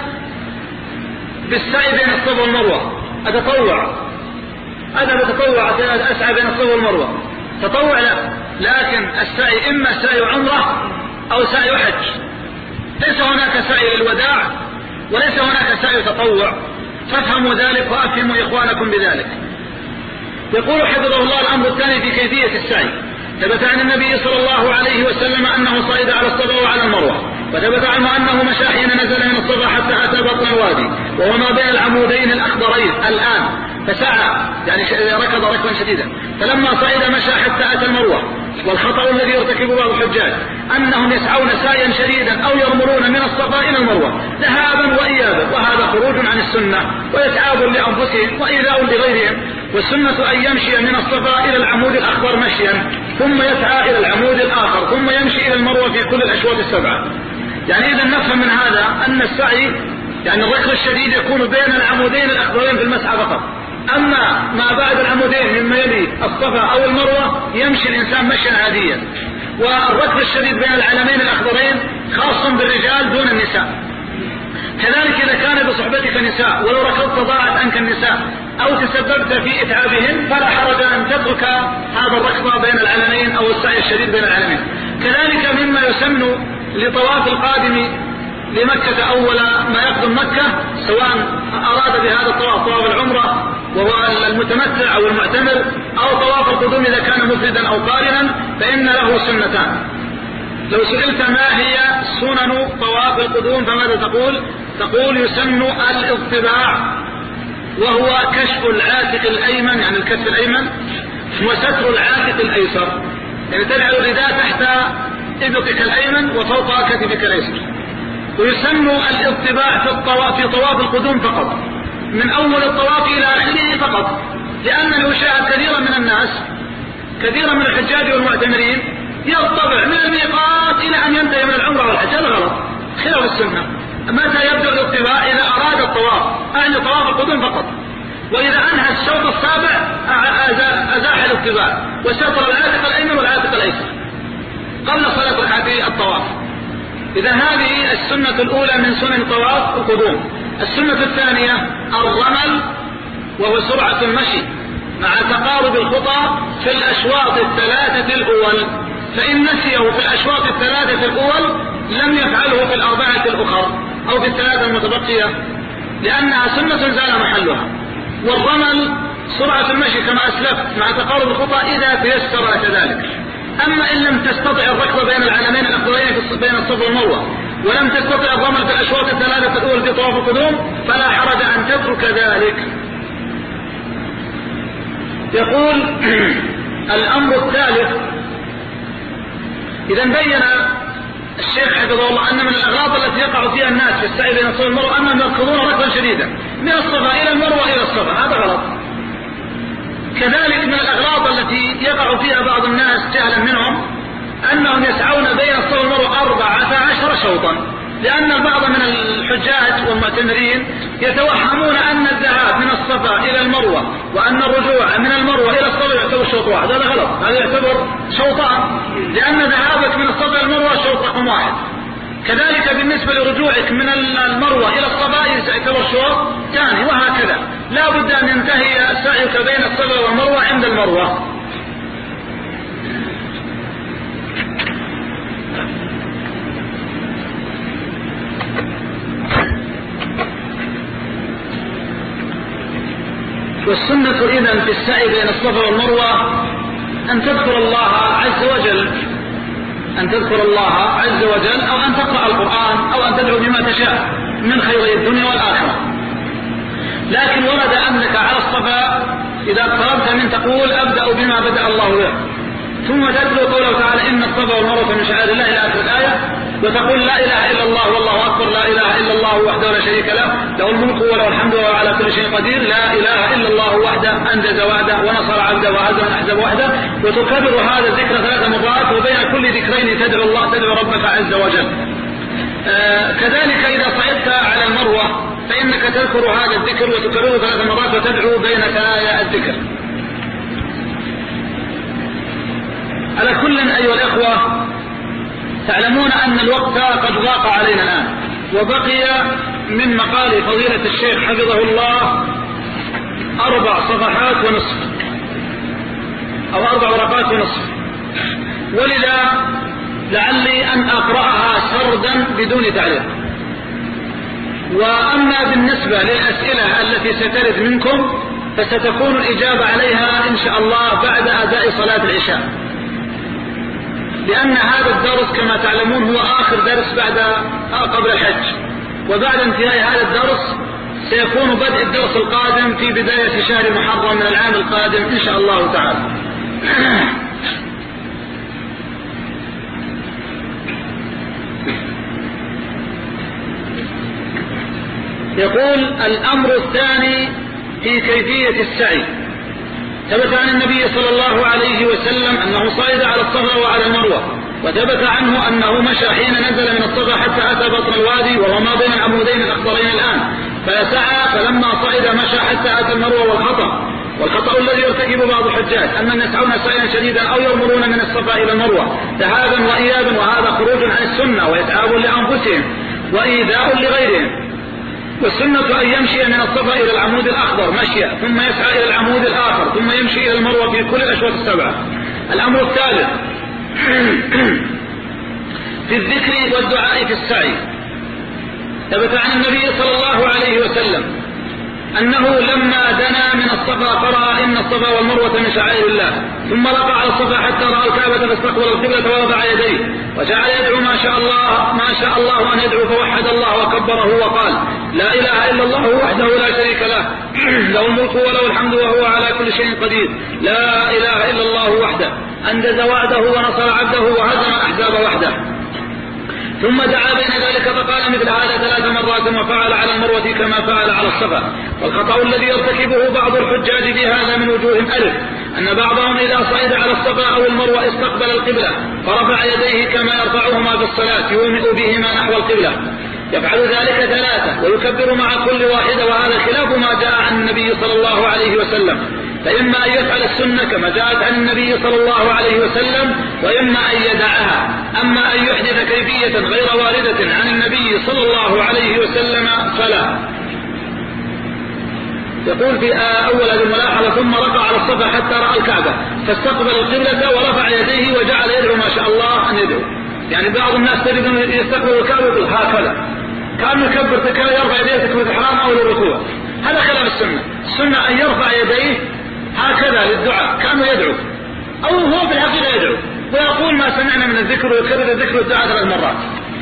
بالسعي بين الصفا والمروة، أتطوع أذهب أتطوع أسعى بين الصفا والمروة، تطوع لا، لكن السعي إما سعي عمرة أو سعي حج، ليس هناك سعي للوداع وليس هناك سعي تطوع، فافهموا ذلك وأفهموا إخوانكم بذلك. يقول حفظه الله: الأمر الثاني في كيفية السعي. ثبت عن النبي صلى الله عليه وسلم أنه صعد على الصفا وعلى المروة، وثبت عنه أنه مشى حين نزل من الصفا حتى أتى بطن الوادي وهو ما بين العمودين الأخضرين الآن، فسعى يعني ركض ركضا شديدا، فلما صعد مشى حتى أتى المروة. والخطأ الذي يرتكبه بعض الحجاج أنهم يسعون سعيا شديدا أو يرملون من الصفا إلى المروة ذهابا وإيابا، وهذا خروج عن السنة وإتعاب لأنفسهم وإيذاء لغيرهم. والسنة أن يمشي من الصفا إلى العمود الأخضر مشيا، ثم يسعى إلى العمود الآخر، ثم يمشي إلى المروة في كل الأشواط السبعة. يعني إذا نفهم من هذا أن السعي يعني الركض الشديد يكون بين العمودين الأخضرين في المسعى فقط، أما ما بعد العمودين مما يلي الصفا أو المروة يمشي الإنسان مشيا عاديا. والركض الشديد بين العلمين الأخضرين خاص بالرجال دون النساء. كذلك إذا كان بصحبتك نساء ولو ركضت ضاعت عنك النساء أو تسببت في إتعابهن فلا حرج أن تترك هذا الركض بين العلمين أو السعي الشديد بين العلمين. كذلك مما يسن لطواف القادم لمكة أول ما يقدم مكة، سواء أراد بهذا الطواف طواف العمرة وهو المتمتع أو المعتمر، أو طواف القدوم إذا كان مفردا أو قارنا، فإن له سنتان. لو سئلت ما هي سنن طواف القدوم فماذا تقول؟ تقول يسن الاضطباع، وهو كشف العاتق الأيمن، يعني الكف الأيمن، وستر العاتق الأيسر، يعني تجعل الرداء تحت إبطك الأيمن وفوق كتفك الأيسر. ويسن الاضطباع في الطواف في طواف القدوم فقط، من أول الطواف إلى آخره فقط، لأن يشاهد كثيرا من الناس، كثيرا من الحجاج والمعتمرين يضطبع من الميقات إلى أن ينتهي من العمرة والحج. هذا غلط، خلاف السنة. متى يبدأ الاضطباع؟ إذا أراد الطواف، أعني طواف القدوم فقط، وإذا أنهى الشوط السابع أزاح الاضطباع وستر العاتق الأيمن والعاتق الأيسر قبل صلاة ركعتي الطواف. إذا هذه السنة الأولى من سنن طواف القدوم. السنة الثانية الرمل، وهو سرعة المشي مع تقارب الخطى في الأشواط الثلاثة الأول، فإن نسيه في الأشواط الثلاثة الأول لم يفعله في الأربعة الأخر أو في الثلاثة المتبقية، لأنها سنة زال محلها. والرمل سرعة المشي كما أسلفت مع تقارب الخطى إذا تيسر كذلك. أما إن لم تستطع الركض بين العلمين الأفضلين بين الصفا والمروة، ولم تستطع الرمل في الأشواط الثلاثة الأولى في طواف القدوم، فلا حرج أن تترك ذلك. يقول الأمر الثالث، إذا بين الشيخ حفظه الله أن من الأغلاط التي يقع فيها الناس في السعي بين الصفا والمروة أنهم يركضون ركضا شديدا من الصفا إلى المروة إلى الصفا، هذا غلط. كذلك من الأغلاط التي يقع فيها بعض الناس جهلا منهم أنهم يسعون بين الصفا والمروة أربعة عشر شوطا، لأن البعض من الحجاج والمعتمرين يتوهمون أن الذهاب من الصفا إلى المروة وأن الرجوع من المروة إلى الصفا يعتبر شوط واحد. هذا غلط، هذا يعتبر شوطان، لأن ذهابك من الصفا إلى المروة شوط رقم واحد. كذلك بالنسبة لرجوعك من المروة إلى الصفا يعتبر شوط ثاني، وهكذا. لا بد أن ينتهي سعيك بين الصفا والمروة عند المروة. والسنة إذن في السعي بين الصفا والمروة أن تذكر الله عز وجل، أن تذكر الله عز وجل، أو أن تقرأ القرآن، أو أن تدعو بما تشاء من خير الدنيا والآخرة. لكن ورد أنك على الصفا إذا اقتربت من تقول أبدأ بما بدأ الله به، ثم تتلو قوله تعالى إن الصفا والمروة من شعائر الله إلى آخر الآية، وتقول لا إله إلا الله والله أكبر، لا إله إلا الله وحده لا شريك له، له الملك وله الحمد وهو على كل شيء قدير، لا إله إلا الله وحده أنجز وعده ونصر عبده وهزم الأحزاب وحده. وتكرر هذا الذكر ثلاث مرات، وبين كل ذكرين تدعو الله، تدعو ربك عز وجل. آه كذلك إذا صعدت على المروة فإنك تذكر هذا الذكر وتكرره ثلاث مرات وتدعو بين ثنايا الذكر. على كل أيها الإخوة، تعلمون أن الوقت قد ضاق علينا الآن، وبقي من مقال فضيلة الشيخ حفظه الله أربع صفحات ونصف أو أربع ورقات ونصف، ولذا لعلي أن أقرأها سردا بدون تعليق. وأما بالنسبة للأسئلة التي سترد منكم فستكون الإجابة عليها إن شاء الله بعد أداء صلاة العشاء، لأن هذا الدرس كما تعلمون هو آخر درس بعد قبل الحج، وبعد انتهاء هذا الدرس سيكون بدء الدرس القادم في بداية شهر محرم من العام القادم إن شاء الله تعالى. يقول الأمر الثاني في كيفية السعي. ثبت عن النبي صلى الله عليه وسلم أنه صعد على الصفا وعلى المروة، وثبت عنه أنه مشى حين نزل من الصفا حتى أتى بطن الوادي وهو ما بين العمودين الأخضرين الآن، فسعى، فلما صعد مشى حتى أتى المروة. والخطأ والخطأ الذي يرتكب بعض الحجاج أنهم يسعون سعيا شديدا أو يرملون من الصفا إلى المروة ذهابا وإيابا، وهذا خروج عن السنة وإتعاب لأنفسهم وإيذاء لغيرهم. والسنة أن يمشي من الصفا إلى العمود الأخضر مشيا، ثم يسعى إلى العمود الآخر، ثم يمشي إلى المروة في كل الأشواط السبعة. الأمر الثالث في الذكر والدعاء في السعي. ثبت عن النبي صلى الله عليه وسلم أنه لما دنا من الصفا فرأى إن الصفا والمروة من شعائر الله، ثم رقى على الصفا حتى رأى الكعبة فاستقبل القبلة ورفع يديه وجعل يدعو ما شاء الله ما شاء الله أن يدعو، فوحد الله وكبره وقال: لا إله إلا الله وحده لا شريك له، له الملك وله الحمد وهو على كل شيء قدير، لا إله إلا الله وحده، أنجز وعده ونصر عبده وهزم الأحزاب وحده. ثم دعا بين ذلك فقال مثل هذا ثلاث مرات، وفعل على المروة كما فعل على الصفا. والخطأ الذي يرتكبه بعض الحجاج في هذا من وجوه ألف: أن بعضهم إذا صعد على الصفا أو المروة استقبل القبلة فرفع يديه كما يرفعهما في الصلاة يومئ بهما نحو القبلة، يفعل ذلك ثلاثة ويكبر مع كل واحدة، وهذا خلاف ما جاء عن النبي صلى الله عليه وسلم. فإما أن يفعل السنة كما جاءت عن النبي صلى الله عليه وسلم، وإما أن يدعها. أما أن يحدث كيفية غير واردة عن النبي صلى الله عليه وسلم فلا. يقول في أول هذه الملاحظة: ثم رفع على الصفا حتى رأى الكعبة فاستقبل القبلة ورفع يديه وجعل يدعو ما شاء الله أن يدعو. يعني بعض الناس تجد يستقبل الكعبة هكذا كأنه يكبر كان يرفع يديه تكبيرة الإحرام أو للركوع، هذا خلاف السنة. السنة أن يرفع يديه هكذا للدعاء كأنه يدعو، أو هو في الحقيقة يدعو ويقول ما سمعنا من الذكر ويكرر الذكر والدعاء ثلاث مرات.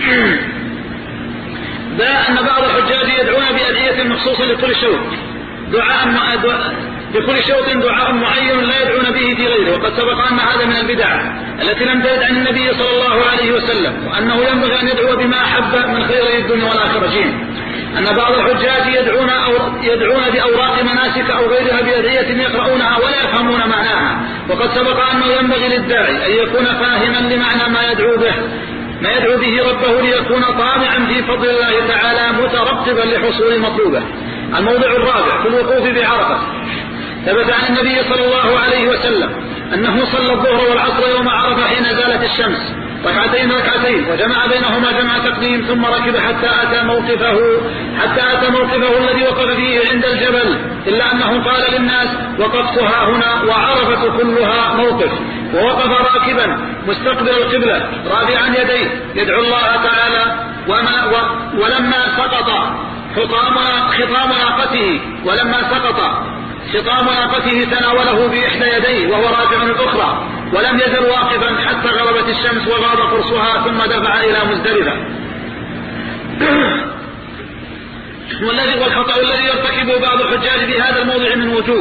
ده أن بعض الحجاج يدعون بأدعية مخصوصة لكل شوط، دعاء لكل شوط دعاء معين لا يدعون به في غيره. وقد سبق أن هذا من البدع التي لم ترد عن النبي صلى الله عليه وسلم، وأنه ينبغي أن يدعو بما أحب من خير الدنيا والآخرة. جيم أن بعض الحجاج يدعون, أو يدعون بأوراق مناسك أو غيرها بأدعية يقرؤونها ولا يفهمون معناها. وقد سبق أنه ينبغي للداعي أن يكون فاهما لمعنى ما يدعو به ما يدعو به ربه ليكون طامعا في فضل الله تعالى مترقبا لحصول مطلوبه. الموضع الرابع في الوقوف بعرفة. ثبت عن النبي صلى الله عليه وسلم أنه صلى الظهر والعصر يوم عرفة حين زالت الشمس ركعتين ركعتين وجمع بينهما جمع تقديم، ثم ركب حتى أتى موقفه حتى أتى موقفه الذي وقف فيه عند الجبل، إلا أنه قال للناس: وقفتها هنا وعرفة كلها موقف. ووقف راكبا مستقبل القبلة رافعا يديه يدعو الله تعالى. وما و ولما سقط خطام خطام ناقته ولما سقط خطام ناقته تناوله بإحدى يديه وهو راجع الأخرى، ولم يزل واقفا حتى غربت الشمس وغاب قرصها، ثم دفع إلى مزدلفة. والذي والخطأ الذي يرتكبه بعض الحجاج في هذا الموضع من وجوه: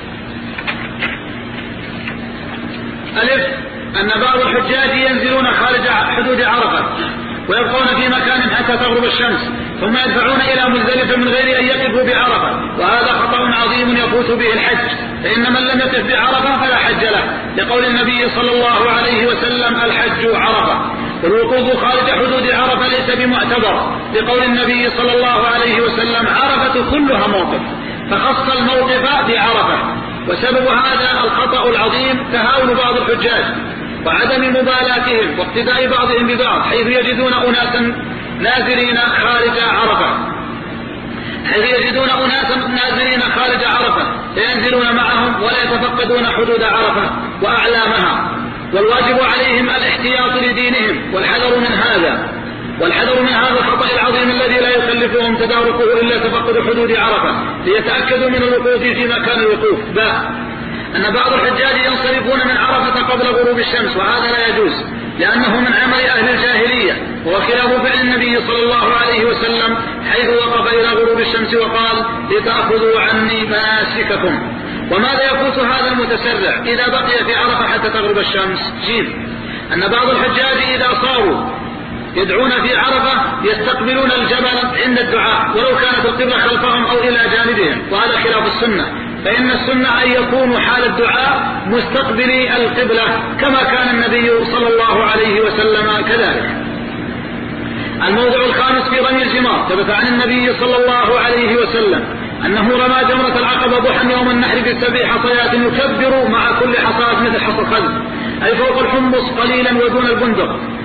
ألف: أن بعض الحجاج ينزلون خارج حدود عرفة ويبقون في مكان حتى تغرب الشمس، ثم يدفعون إلى مزدلفة من غير أن يقفوا بعرفة، وهذا خطأ عظيم يفوت به الحج، فإن من لم يقف بعرفة فلا حج له، لقول النبي صلى الله عليه وسلم: الحج عرفة. والوقوف خارج حدود عرفة ليس بمعتبر، لقول النبي صلى الله عليه وسلم: عرفة كلها موقف، فخص الموقف بعرفة. وسبب هذا الخطأ العظيم تهاون بعض الحجاج وعدم مبالاتهم واقتداء بعضهم ببعض، حيث يجدون أناسا نازلين خارج عرفة حيث يجدون أناسا نازلين خارج عرفة فينزلون معهم ولا يتفقدون حدود عرفة وأعلامها. والواجب عليهم الاحتياط لدينهم والحذر من هذا والحذر من هذا الخطأ العظيم الذي لا يكلفهم تداركه إلا تفقد حدود عرفة، ليتأكدوا من الوقوف في مكان الوقوف. باء: أن بعض الحجاج ينصرفون من عرفة قبل غروب الشمس، وهذا لا يجوز لأنه من عمل أهل الجاهلية، وخلاف فعل النبي صلى الله عليه وسلم حيث وقف إلى غروب الشمس وقال: لتأخذوا عني مناسككم. وماذا يفوت هذا المتسرع إذا بقي في عرفة حتى تغرب الشمس؟ جيم: أن بعض الحجاج إذا صاروا يدعون في عرفة يستقبلون الجبل عند الدعاء ولو كانت القبلة خلفهم أو إلى جانبهم، وهذا خلاف السنة، فإن السنة أن يكونوا حال الدعاء مستقبلي القبلة كما كان النبي صلى الله عليه وسلم كذلك. الموضع الخامس في رمي الجمار. ثبت عن النبي صلى الله عليه وسلم أنه رمى جمرة العقبة ضحى يوم النحر بسبع حصيات يكبر مع كل حصاة مثل حصى الخلف، أي فوق الحمص قليلا ودون البندق،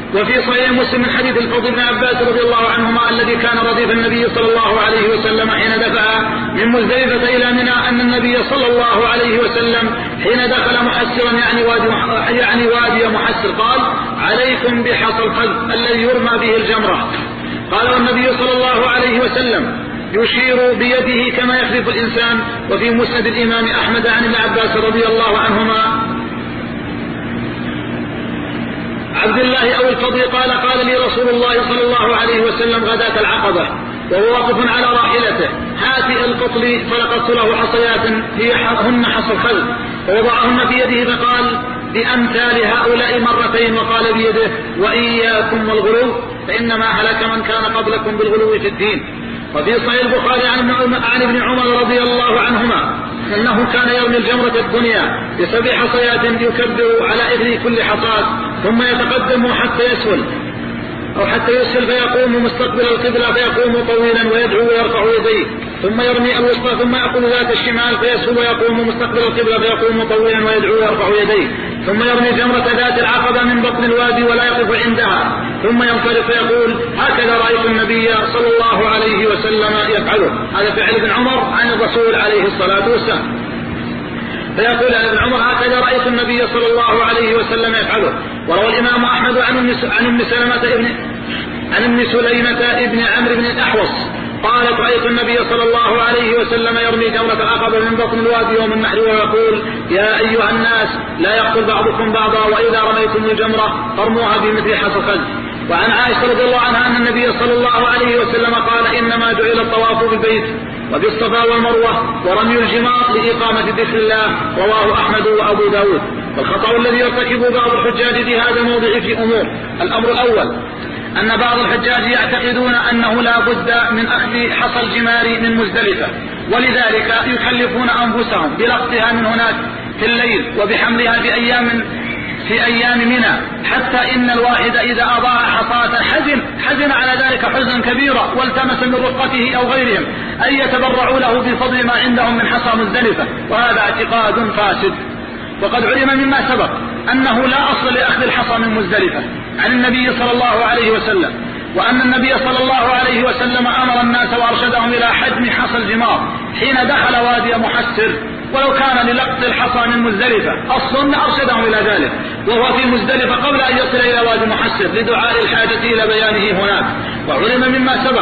وفي صحيح مسلم من حديث الفضل بن عباس رضي الله عنهما الذي كان رديف النبي صلى الله عليه وسلم حين دفع من مزدلفة إلى منى أن النبي صلى الله عليه وسلم حين دخل محسرا يعني وادي يعني وادي محسر قال: عليكم بحصى الخذ الذي يرمى به الجمرة. قال والنبي صلى الله عليه وسلم يشير بيده كما يخلف الإنسان. وفي مسند الإمام أحمد عن ابن عباس رضي الله عنهما عبد الله أو الفضل قال: قال لي رسول الله صلى الله عليه وسلم غداة العقبة وهو واقف على راحلته: هات القطل، فلقدت له حصيات هن حصى الخذ ووضعهن في يده فقال: بأمثال هؤلاء مرتين، وقال بيده: وإياكم والغلو فإنما هلك من كان قبلكم بالغلو في الدين. وفي صحيح البخاري عن ابن عمر رضي الله عنهما أنه كان يرمي الجمرة الدنيا بسبع حصيات يكبر على إثر كل حصاة ثم يتقدم حتى يسهل أو حتى يسهل فيقوم مستقبل القبلة فيقوم طويلا ويدعو ويرفع يديه، ثم يرمي الوسطى ثم يأخذ ذات الشمال فيسهل ويقوم مستقبل القبلة فيقوم طويلا ويدعو ويرفع يديه، ثم يرمي جمرة ذات العقبة من بطن الوادي ولا يقف عندها، ثم ينصرف فيقول: هكذا رأيت النبي صلى الله عليه وسلم يفعله. هذا فعل ابن عمر عن الرسول عليه الصلاة والسلام. فيقول ابن عمر: هكذا رأيت النبي صلى الله عليه وسلم يفعله. وروى الإمام أحمد عن ابن سلمة ابن عن ابن سليمة ابن عمرو بن الأحوص قالت: رأيت النبي صلى الله عليه وسلم يرمي جمرة العقبة من بطن الوادي يوم النحر ويقول: يا أيها الناس لا يقتل بعضكم بعضا، وإذا رميتم الجمرة فارموها بمثل حصى الخذ. وعن عائشة رضي الله عنها أن النبي صلى الله عليه وسلم قال: إنما جعل الطواف بالبيت وبالصفا والمروة ورمي الجمار لإقامة ذكر الله. رواه أحمد وأبو داود. والخطأ الذي يرتكب بعض الحجاج في هذا الموضع في أمور: الأمر الأول أن بعض الحجاج يعتقدون أنه لا بد من أخذ حصى الجمار من مزدلفة، ولذلك يكلفون أنفسهم بلقطها من هناك في الليل وبحملها في أيام في أيام منى، حتى إن الواحد إذا أضاع حصاة حزن حزن على ذلك حزنا كبيرا والتمس من رفقته أو غيرهم أن يتبرعوا له بفضل ما عندهم من حصى مزدلفة، وهذا اعتقاد فاسد. وقد علم مما سبق أنه لا أصل لأخذ الحصى من مزدلفة عن النبي صلى الله عليه وسلم، وأن النبي صلى الله عليه وسلم أمر الناس وأرشدهم إلى حجم حصى الجمار حين دخل وادي محسر، ولو كان للقط الحصى من مزدلفة أصل أرشدهم إلى ذلك وهو في مزدلفة قبل أن يصل إلى وادي محسر لدعاء الحاجة إلى بيانه هناك. وعلم مما سبق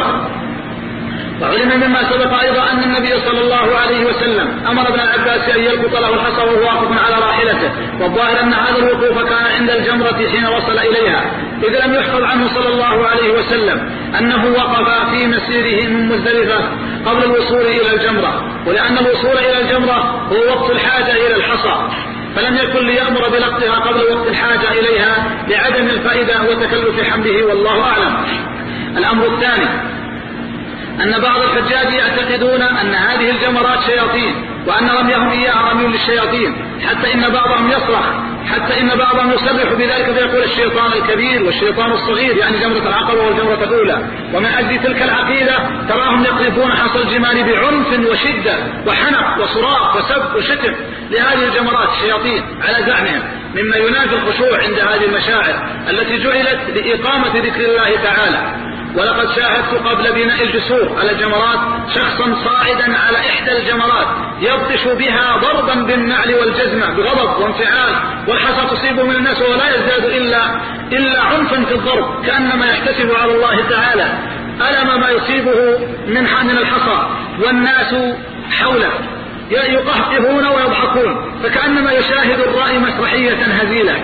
وعلم مما سبق أيضا أن النبي صلى الله عليه وسلم أمر ابن عباس أن يلقط له الحصى وهو واقف على راحلته، والظاهر أن هذا الوقوف كان عند الجمرة حين وصل إليها، إذ لم يحفظ عنه صلى الله عليه وسلم أنه وقف في مسيره من مزدلفة قبل الوصول إلى الجمرة، ولأن الوصول إلى الجمرة هو وقت الحاجة إلى الحصى، فلم يكن ليأمر بلقطها قبل وقت الحاجة إليها لعدم الفائدة وتكلف حمله، والله أعلم. الأمر الثاني أن بعض الحجاج يعتقدون أن هذه الجمرات شياطين، وأن رميهم إياها رمي للشياطين، حتى إن بعضهم يصرخ حتى إن بعضهم يصرح بذلك فيقول الشيطان الكبير والشيطان الصغير، يعني جمرة العقبة والجمرة الأولى. ومن أجل تلك العقيدة تراهم يقذفون حصى الجمال بعنف وشدة وحنق وصراخ وسب وشتم لهذه الجمرات الشياطين على زعمهم، مما ينافي الخشوع عند هذه المشاعر التي جعلت لإقامة ذكر الله تعالى. ولقد شاهدت قبل بناء الجسور على الجمرات شخصا صاعدا على إحدى الجمرات يبطش بها ضربا بالنعل والجزمة بغضب وانفعال، والحصى تصيبه من الناس ولا يزداد إلا, إلا عنفا في الضرب، كأنما يحتسب على الله تعالى ألم ما يصيبه من حمل الحصى، والناس حوله يقهقهون ويضحكون فكأنما يشاهد الرأي مسرحية هزيلة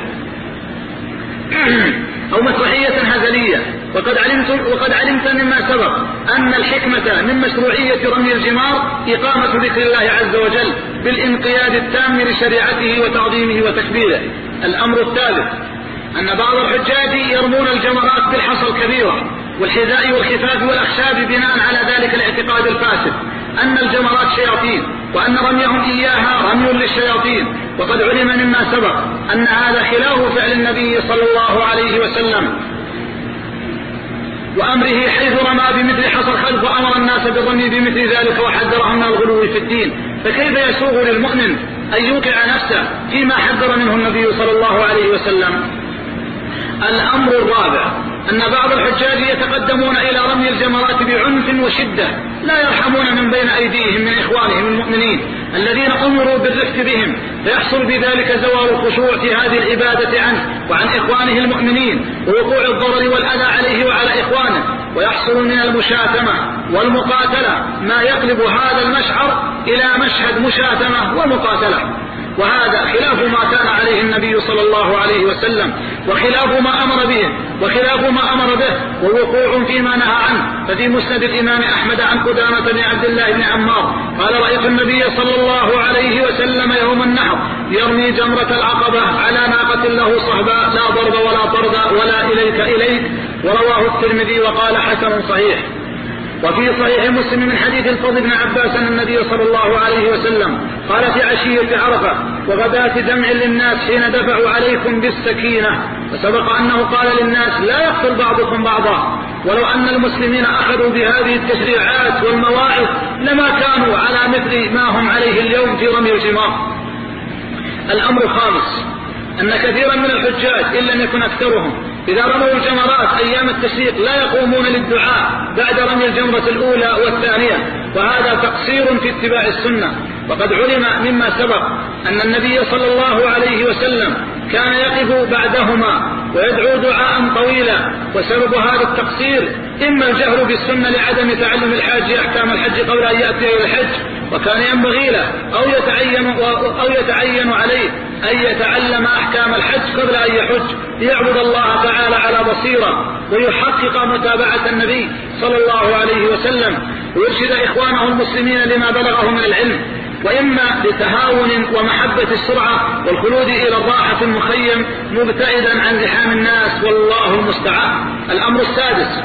أو مسرحية هزلية. وقد علمت, وقد علمت مما سبق أن الحكمة من مشروعية رمي الجمار إقامة ذكر الله عز وجل بالانقياد التام لشريعته وتعظيمه وتكبيره. الأمر الثالث أن بعض الحجاج يرمون الجمرات بالحصى الكبيرة والحذاء والخفاف والأخشاب بناء على ذلك الاعتقاد الفاسد أن الجمرات شياطين، وأن رميهم إياها رمي للشياطين. وقد علم مما سبق أن هذا خلاف فعل النبي صلى الله عليه وسلم وأمره حيث رمى بمثل حصى الخلف وأمر الناس بالرمي بمثل ذلك وحذرهم من الغلو في الدين. فكيف يسوغ للمؤمن أن يوقع نفسه فيما حذر منه النبي صلى الله عليه وسلم؟ الأمر الرابع أن بعض الحجاج يتقدمون إلى رمي الجمرات بعنف وشدة لا يرحمون من بين أيديهم من إخوانهم المؤمنين الذين أمروا بالرفق بهم، فيحصل بذلك زوال الخشوع في هذه العبادة عنه وعن إخوانه المؤمنين ووقوع الضرر والأذى عليه وعلى إخوانه، ويحصل من المشاتمة والمقاتلة ما يقلب هذا المشعر إلى مشهد مشاتمة ومقاتلة، وهذا خلاف ما كان عليه النبي صلى الله عليه وسلم وخلاف ما أمر به وخلاف ما أمر به ووقوع فيما نهى عنه. ففي مسند الإمام أحمد عن قدامة بن عبد الله بن عمار قال رأيت النبي صلى الله عليه وسلم يوم النحر يرمي جمرة العقبة على ناقة له صهباء لا ضرب ولا طرد ولا إليك إليك، ورواه الترمذي وقال حسن صحيح. وفي صحيح مسلم من حديث الفضل بن عباس أن النبي صلى الله عليه وسلم قال في عشية عرفة وغداة جمع للناس حين دفعوا عليكم بالسكينة، وسبق أنه قال للناس لا يقتل بعضكم بعضا، ولو أن المسلمين أخذوا بهذه التشريعات والمواعظ لما كانوا على مثل ما هم عليه اليوم في رمي الجمار. الأمر الخامس أن كثيرا من الحجاج إن لم يكن أكثرهم إذا رموا الجمرات أيام التشريق لا يقومون للدعاء بعد رمي الجمرة الأولى والثانية، وهذا تقصير في اتباع السنة. وقد علم مما سبق أن النبي صلى الله عليه وسلم كان يقف بعدهما ويدعو دعاء طويلا، وسبب هذا التقصير إما الجهل بالسنة لعدم تعلم الحاج أحكام الحج قبل أن يأتي إلى الحج، وكان ينبغي له أو يتعين, أو يتعين عليه أن يتعلم أحكام الحج قبل أن يحج ليعبد الله تعالى على بصيرة ويحقق متابعة النبي صلى الله عليه وسلم ويرشد إخوانه المسلمين لما بلغه من العلم، وإما لتهاون ومحبة السرعة والخلود إلى الراحة في المخيم مبتعدا عن زحام الناس والله المستعان. الأمر السادس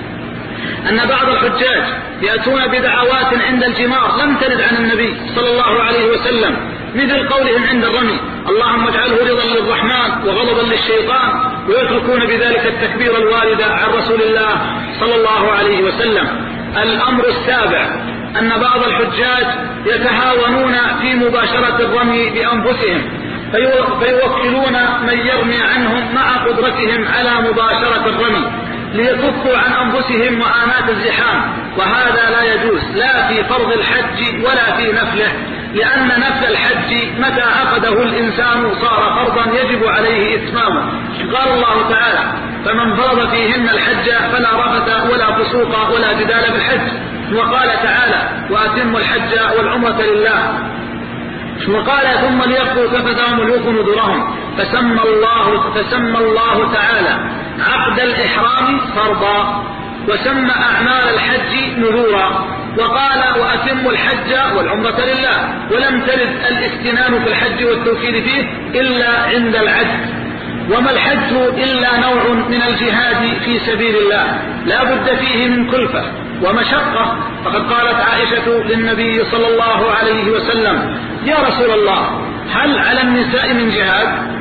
أن بعض الحجاج يأتون بدعوات عند الجمار لم ترد عن النبي صلى الله عليه وسلم، مثل قولهم عند الرمي اللهم اجعله رضا للرحمن وغضبا للشيطان، ويتركون بذلك التكبير الوارد عن رسول الله صلى الله عليه وسلم. الأمر السابع أن بعض الحجاج يتهاونون في مباشرة الرمي بأنفسهم فيوكلون من يرمي عنهم مع قدرتهم على مباشرة الرمي ليكفوا عن أنفسهم معاناة الزحام، وهذا لا يجوز لا في فرض الحج ولا في نفله، لأن نفل الحج متى عقده الإنسان صار فرضا يجب عليه إتمامه. قال الله تعالى فمن فرض فيهن الحج فلا رفث ولا فسوق ولا جدال في الحج، وقال تعالى وأتموا الحج والعمرة لله، وقال ثم ليقضوا تفثهم وليوفوا نذورهم، فسمى الله, فسمى الله تعالى عقد الإحرام فرضا وسمى أعمال الحج نذورا، وقال وأتموا الحج والعمرة لله، ولم ترد الاستنان في الحج والتوكيد فيه إلا عند العجز. وما الحج إلا نوع من الجهاد في سبيل الله لا بد فيه من كلفة ومشقة، فقد قالت عائشة للنبي صلى الله عليه وسلم يا رسول الله هل على النساء من جهاد؟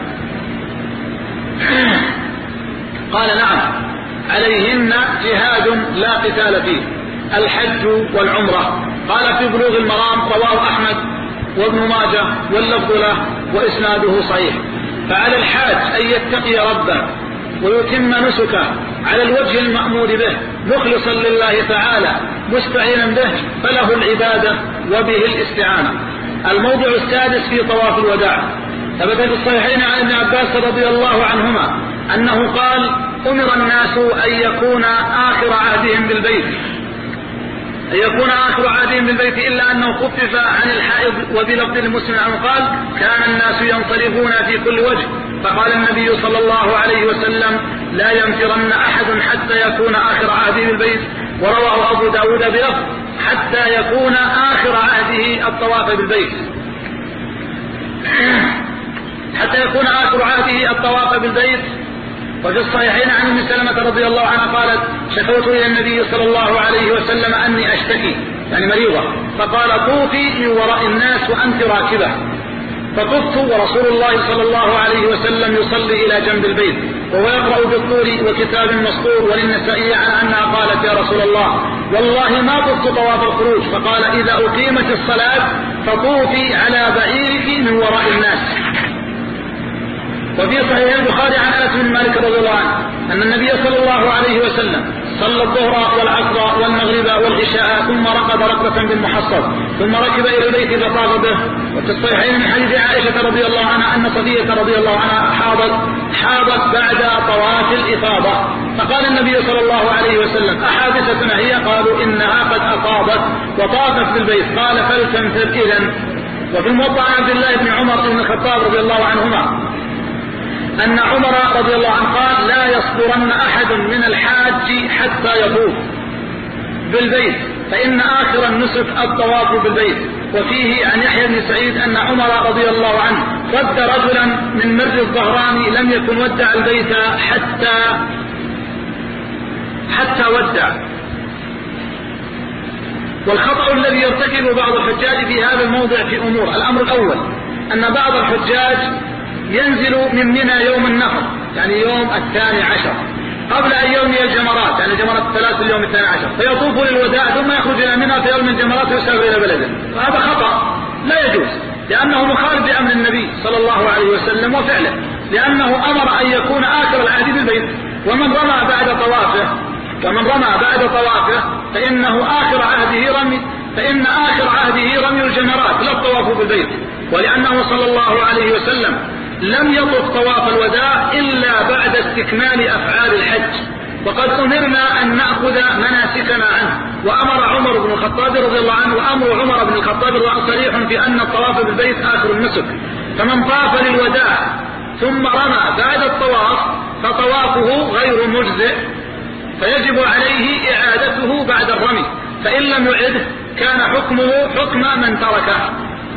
قال نعم عليهن جهاد لا قتال فيه الحج والعمرة. قال في بلوغ المرام رواه أحمد وابن ماجه واللفظ له وإسناده صحيح. فعلى الحاج أن يتقي ربه ويتم نسكه على الوجه المأمور به مخلصا لله تعالى مستعينا به، فله العبادة وبه الاستعانة. الموضع السادس في طواف الوداع ثبت في الصحيحين عن ابن عباس رضي الله عنهما أنه قال أمر الناس أن يكون آخر عهدهم بالبيت أن يكون آخر عهدهم بالبيت إلا أنه خفف عن الحائض. وبلفظ المسلم عنه قال كان الناس ينصرفون في كل وجه، فقال النبي صلى الله عليه وسلم لا ينفرن أحد حتى يكون آخر عهده بالبيت. ورواه أبو داود بلفظ حتى يكون آخر عهده الطواف بالبيت حتى يكون آخر عهده الطواف بالبيت. وفي الصحيحين عن ام سلمة رضي الله عنها قالت شكوت إلى النبي صلى الله عليه وسلم أني أشتكي يعني مريضة، فقال طوفي من وراء الناس وأنت راكبة، فطفت ورسول الله صلى الله عليه وسلم يصلي إلى جنب البيت وهو يقرأ بالطور وكتاب مسطور. وللنسائي عن أنها قالت يا رسول الله والله ما طفت طواف الخروج، فقال إذا أقيمت الصلاة فطوفي على بعيرك من وراء الناس. وفي صحيح البخاري عن أنس بن مالك رضي الله عنه أن النبي صلى الله عليه وسلم صلى الظهر والعصر والمغرب والعشاء ثم رقد ركبة بالمحصب ثم ركب إلى البيت فطاف به. وفي الصحيحين من حديث عائشة رضي الله عنها أن صفية رضي الله عنها حاضت حاضت بعد طواف الإفاضة، فقال النبي صلى الله عليه وسلم: أحادثة هي؟ قالوا: إنها قد أفاضت وطافت بالبيت. قال: فلتنفر إذن. وفي الموطأ عن عبد الله بن عمر بن الخطاب رضي الله عنهما أن عمر رضي الله عنه قال: لا يصبرن أحد من الحاج حتى يطوف بالبيت فإن آخر النسك الطواف بالبيت. وفيه عن يحيى بن سعيد أن عمر رضي الله عنه رد رجلا من مر الظهران لم يكن ودع البيت حتى حتى ودع. والخطأ الذي يرتكب بعض الحجاج في هذا الموضع في أمور: الأمر الأول أن بعض الحجاج ينزل من منى يوم النفر، يعني يوم الثاني عشر، قبل أن يرمي الجمرات، يعني جمرات الثلاث اليوم الثاني عشر، فيطوف للوداع ثم يخرج إلى منى فيرمي الجمرات ويسافر إلى بلده. فهذا خطأ لا يجوز، لأنه مخالف بأمر النبي صلى الله عليه وسلم وفعله، لأنه أمر أن يكون آخر العهد بالبيت. ومن رمى بعد طوافه ومن رمى بعد طوافه فإنه آخر عهده رمي فإن آخر عهده رمي الجمرات لا الطواف بالبيت. ولأنه صلى الله عليه وسلم لم يطف طواف الوداع إلا بعد استكمال أفعال الحج، وقد أمرنا أن نأخذ مناسكنا عنه. وأمر عمر بن الخطاب رضي الله عنه وأمر عمر بن الخطاب رضي الله عنه صريح في أن الطواف بالبيت آخر النسك. فمن طاف للوداع ثم رمى بعد الطواف فطوافه غير مجزئ، فيجب عليه إعادته بعد الرمي، فإن لم يعده كان حكمه حكم من تركه.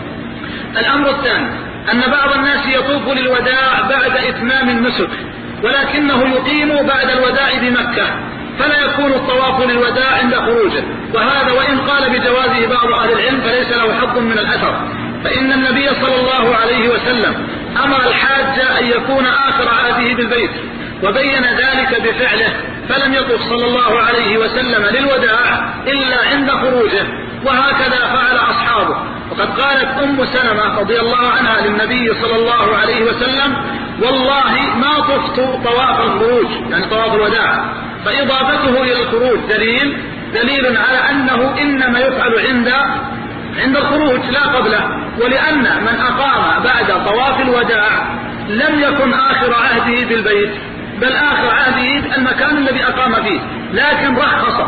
الأمر الثاني أن بعض الناس يطوف للوداع بعد إتمام النسك، ولكنه يقيم بعد الوداع بمكة، فلا يكون الطواف للوداع عند خروجه. وهذا وإن قال بجوازه بعض أهل العلم فليس له حظ من الأثر، فإن النبي صلى الله عليه وسلم أمر الحاج أن يكون آخر عهده بالبيت وبين ذلك بفعله، فلم يطف صلى الله عليه وسلم للوداع إلا عند خروجه، وهكذا فعل أصحابه. وقد قالت أم سلمة رضي الله عنها للنبي صلى الله عليه وسلم: والله ما طفت طواف الخروج، يعني طواف الوداع. فإضافته إلى الخروج دليل دليل على أنه إنما يفعل عند عند الخروج لا قبله. ولأن من أقام بعد طواف الوداع لم يكن آخر عهده بالبيت، بل آخر عهده المكان الذي أقام فيه، لكن رخص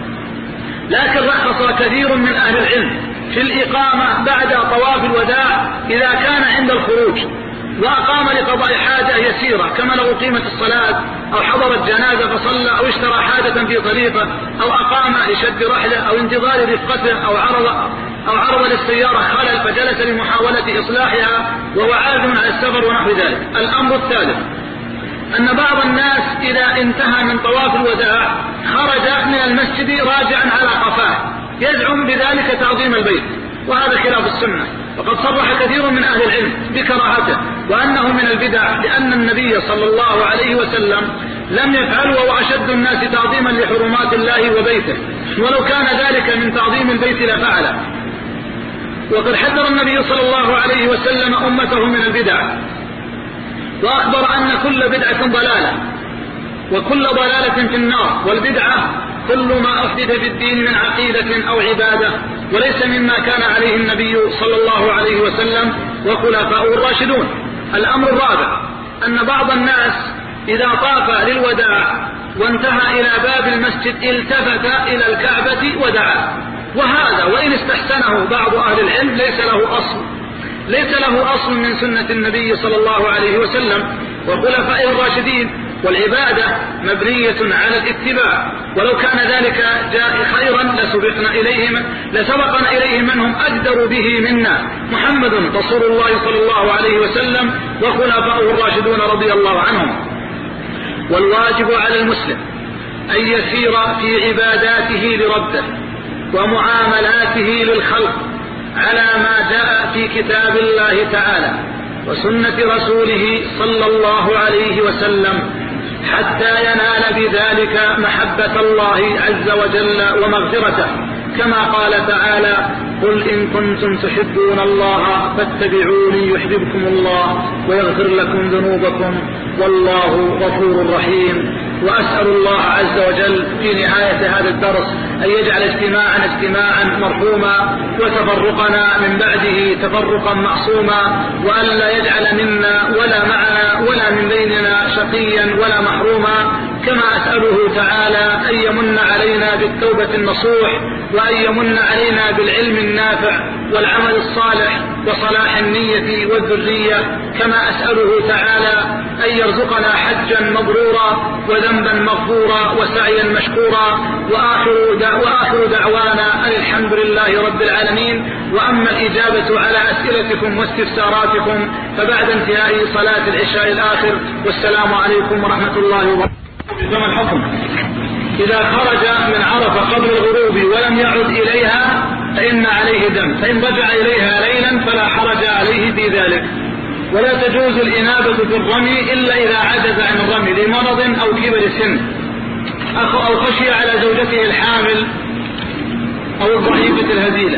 لكن رخص كثير من أهل العلم في الإقامة بعد طواف الوداع إذا كان عند الخروج، وأقام لقضاء حاجة يسيرة، كما لو أقيمت الصلاة أو حضرت جنازة فصلى أو اشترى حاجة في طريقه أو أقام لشد رحلة أو انتظار رفقته أو عرض أو عرض للسيارة خلل فجلس لمحاولة إصلاحها وهو عازم على السفر ونحو ذلك. الأمر الثالث أن بعض الناس إذا انتهى من طواف الوداع خرج من المسجد راجعا على قفاه يزعم بذلك تعظيم البيت، وهذا خلاف السنة، وقد صرح كثير من أهل العلم بكراهته وأنه من البدع، لأن النبي صلى الله عليه وسلم لم يفعل وهو أشد الناس تعظيما لحرمات الله وبيته، ولو كان ذلك من تعظيم البيت لفعله. وقد حذر النبي صلى الله عليه وسلم أمته من البدع، وأخبر أن كل بدعة ضلالة وكل ضلالة في النار، والبدعة كل ما أحدث في الدين من عقيدة أو عبادة وليس مما كان عليه النبي صلى الله عليه وسلم وخلفاؤه الراشدون. الأمر الرابع أن بعض الناس إذا طاف للوداع وانتهى إلى باب المسجد التفت إلى الكعبة ودعا، وهذا وإن استحسنه بعض أهل العلم ليس له أصل ليس له أصل من سنة النبي صلى الله عليه وسلم وخلفائه الراشدين، والعبادة مبنية على الاتباع، ولو كان ذلك جاء خيرا لسبقنا إليه لسبقنا إليه من هم أقدر به منا، محمد رسول الله صلى الله عليه وسلم وخلفائه الراشدون رضي الله عنهم. والواجب على المسلم أن يسير في عباداته لربه ومعاملاته للخلق على ما جاء في كتاب الله تعالى وسنة رسوله صلى الله عليه وسلم، حتى ينال بذلك محبة الله عز وجل ومغفرته، كما قال تعالى: قل إن كنتم تحبون الله فاتبعوني يحببكم الله ويغفر لكم ذنوبكم والله غفور رحيم. وأسأل الله عز وجل في نهاية هذا الدرس أن يجعل اجتماعنا اجتماعا مرحوما وتفرقنا من بعده تفرقا معصوما، وأن لا يجعل منا ولا معنا ولا من بيننا شقيا ولا محروما. كما أسأله تعالى أن يمن علينا بالتوبة النصوح، وأن يمن علينا بالعلم النافع والعمل الصالح وصلاح النية والذرية. كما أسأله تعالى أن يرزقنا حجا مبرورا وذنبا مغفورا وسعيا مشكورا. وآخر, دع وآخر دعوانا أن الحمد لله رب العالمين. وأما الإجابة على أسئلتكم واستفساراتكم فبعد انتهاء صلاة العشاء الآخر. والسلام عليكم ورحمة الله وبركاته. كما الحكم إذا خرج من عرفة قبل الغروب ولم يعد إليها فإن عليه دم، فإن رجع إليها ليلا فلا حرج عليه في ذلك. ولا تجوز الإنابة في الرمي إلا إذا عجز عن الرمي لمرض أو كبر سن أو خشي على زوجته الحامل أو الضعيفة الهزيلة.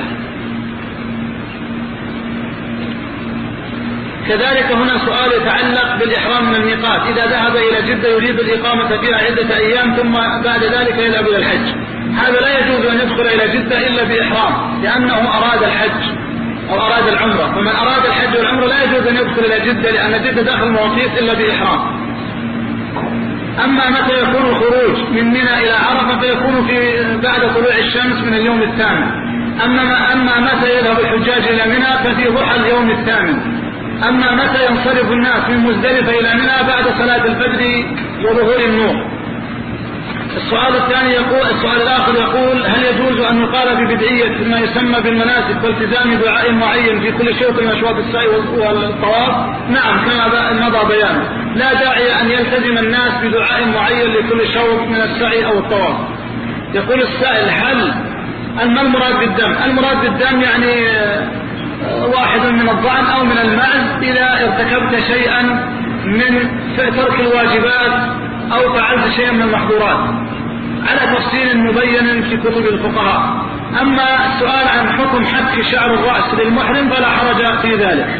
كذلك هنا سؤال يتعلق بالإحرام من الميقات. إذا ذهب إلى جدة يريد الإقامة فيها عدة أيام ثم بعد ذلك يذهب إلى الحج، هذا لا يجوز أن يدخل إلى جدة إلا بإحرام، لأنه أراد الحج أو أراد العمرة. فمن أراد الحج والعمرة لا يجوز أن يدخل إلى جدة، لأن جدة داخل المواقيت إلا بإحرام. أما متى يكون الخروج من منى إلى عرفة فيكون في بعد طلوع الشمس من اليوم الثامن. أما أما متى يذهب الحجاج إلى منى ففي ضحى اليوم الثامن. أما متى ينصرف الناس من مزدلفة إلى منى بعد صلاة الفجر وظهور النور. السؤال الثاني يقول السؤال الآخر يقول: هل يجوز أن يقال ببدعية ما يسمى بالمناسك والتزام دعاء معين في كل شوط من أشواط السعي والطواف؟ نعم، كما مضى بيانه، لا داعي أن يلتزم الناس بدعاء معين لكل شوط من السعي أو الطواف. يقول السائل: هل ما المراد بالدم؟ المراد بالدم يعني واحد من الضأن أو من المعز إذا ارتكبت شيئا من ترك الواجبات أو فعلت شيئا من المحظورات على تفصيل مبين في كتب الفقهاء. أما السؤال عن حكم حك شعر الرأس للمحرم فلا حرج في ذلك.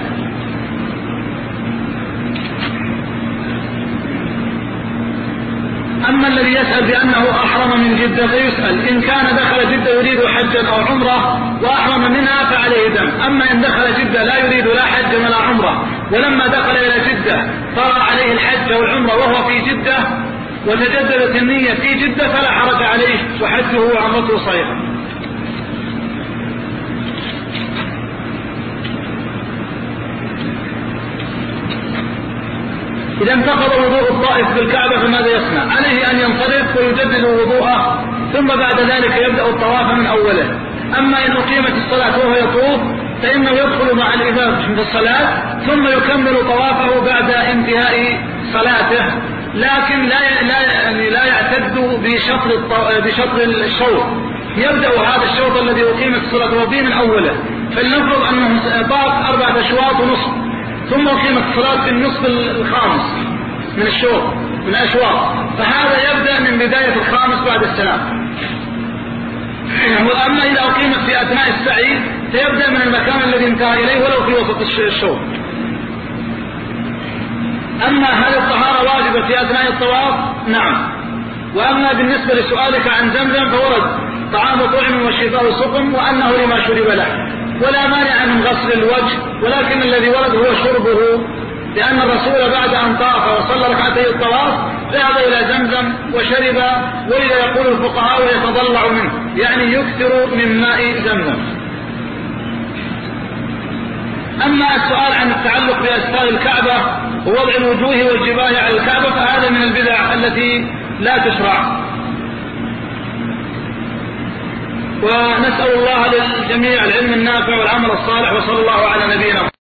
أما الذي يسأل بأنه أحرم من جدة فيسأل: إن كان دخل جدة يريد حجا أو عمرة وأحرم منها فعليه دم. أما إن دخل جدة لا يريد لا حجا ولا عمرة، ولما دخل إلى جدة طرأ عليه الحج والعمرة وهو في جدة وتجددت النية في جدة فلا حرج عليه وحجه وعمرته صحيحة. إذا انتقض وضوء الطائف بالكعبة فماذا يصنع؟ عليه أن ينصرف ويجدد وضوءه ثم بعد ذلك يبدأ الطواف من أوله. أما إن أقيمت الصلاة وهو يطوف فإنه يدخل مع الإمام في الصلاة ثم يكمل طوافه بعد انتهاء صلاته، لكن لا لا يعني لا يعتد بشطر بشطر الشوط. يبدأ هذا الشوط الذي أقيمت الصلاة به من أوله. فلنفرض أنه طاف أربعة أشواط ونصف ثم أقيمت الصلاة في النصف الخامس من الشوط من أشواط، فهذا يبدأ من بداية الخامس بعد السلام. وأما إذا أقيمت في أثناء السعي فيبدأ من المكان الذي انتهى إليه ولو في وسط الشوط. أما هل الطهارة واجبة في أثناء الطواف؟ نعم. وأما بالنسبة لسؤالك عن زمزم فورد طعام طعم والشفاء سقم وأنه لما شرب له، ولا مانع من غسل الوجه، ولكن الذي ورد هو شربه، لأن الرسول بعد أن طاف وصلى ركعتي الطواف ذهب إلى زمزم وشرب، ولذا يقول الفقهاء ويتضلع منه، يعني يكثر من ماء زمزم. أما السؤال عن التعلق بأستار الكعبة ووضع الوجوه والجباه على الكعبة فهذا من البدع التي لا تشرع. ونسأل الله للجميع العلم النافع والعمل الصالح، وصلى الله على نبينا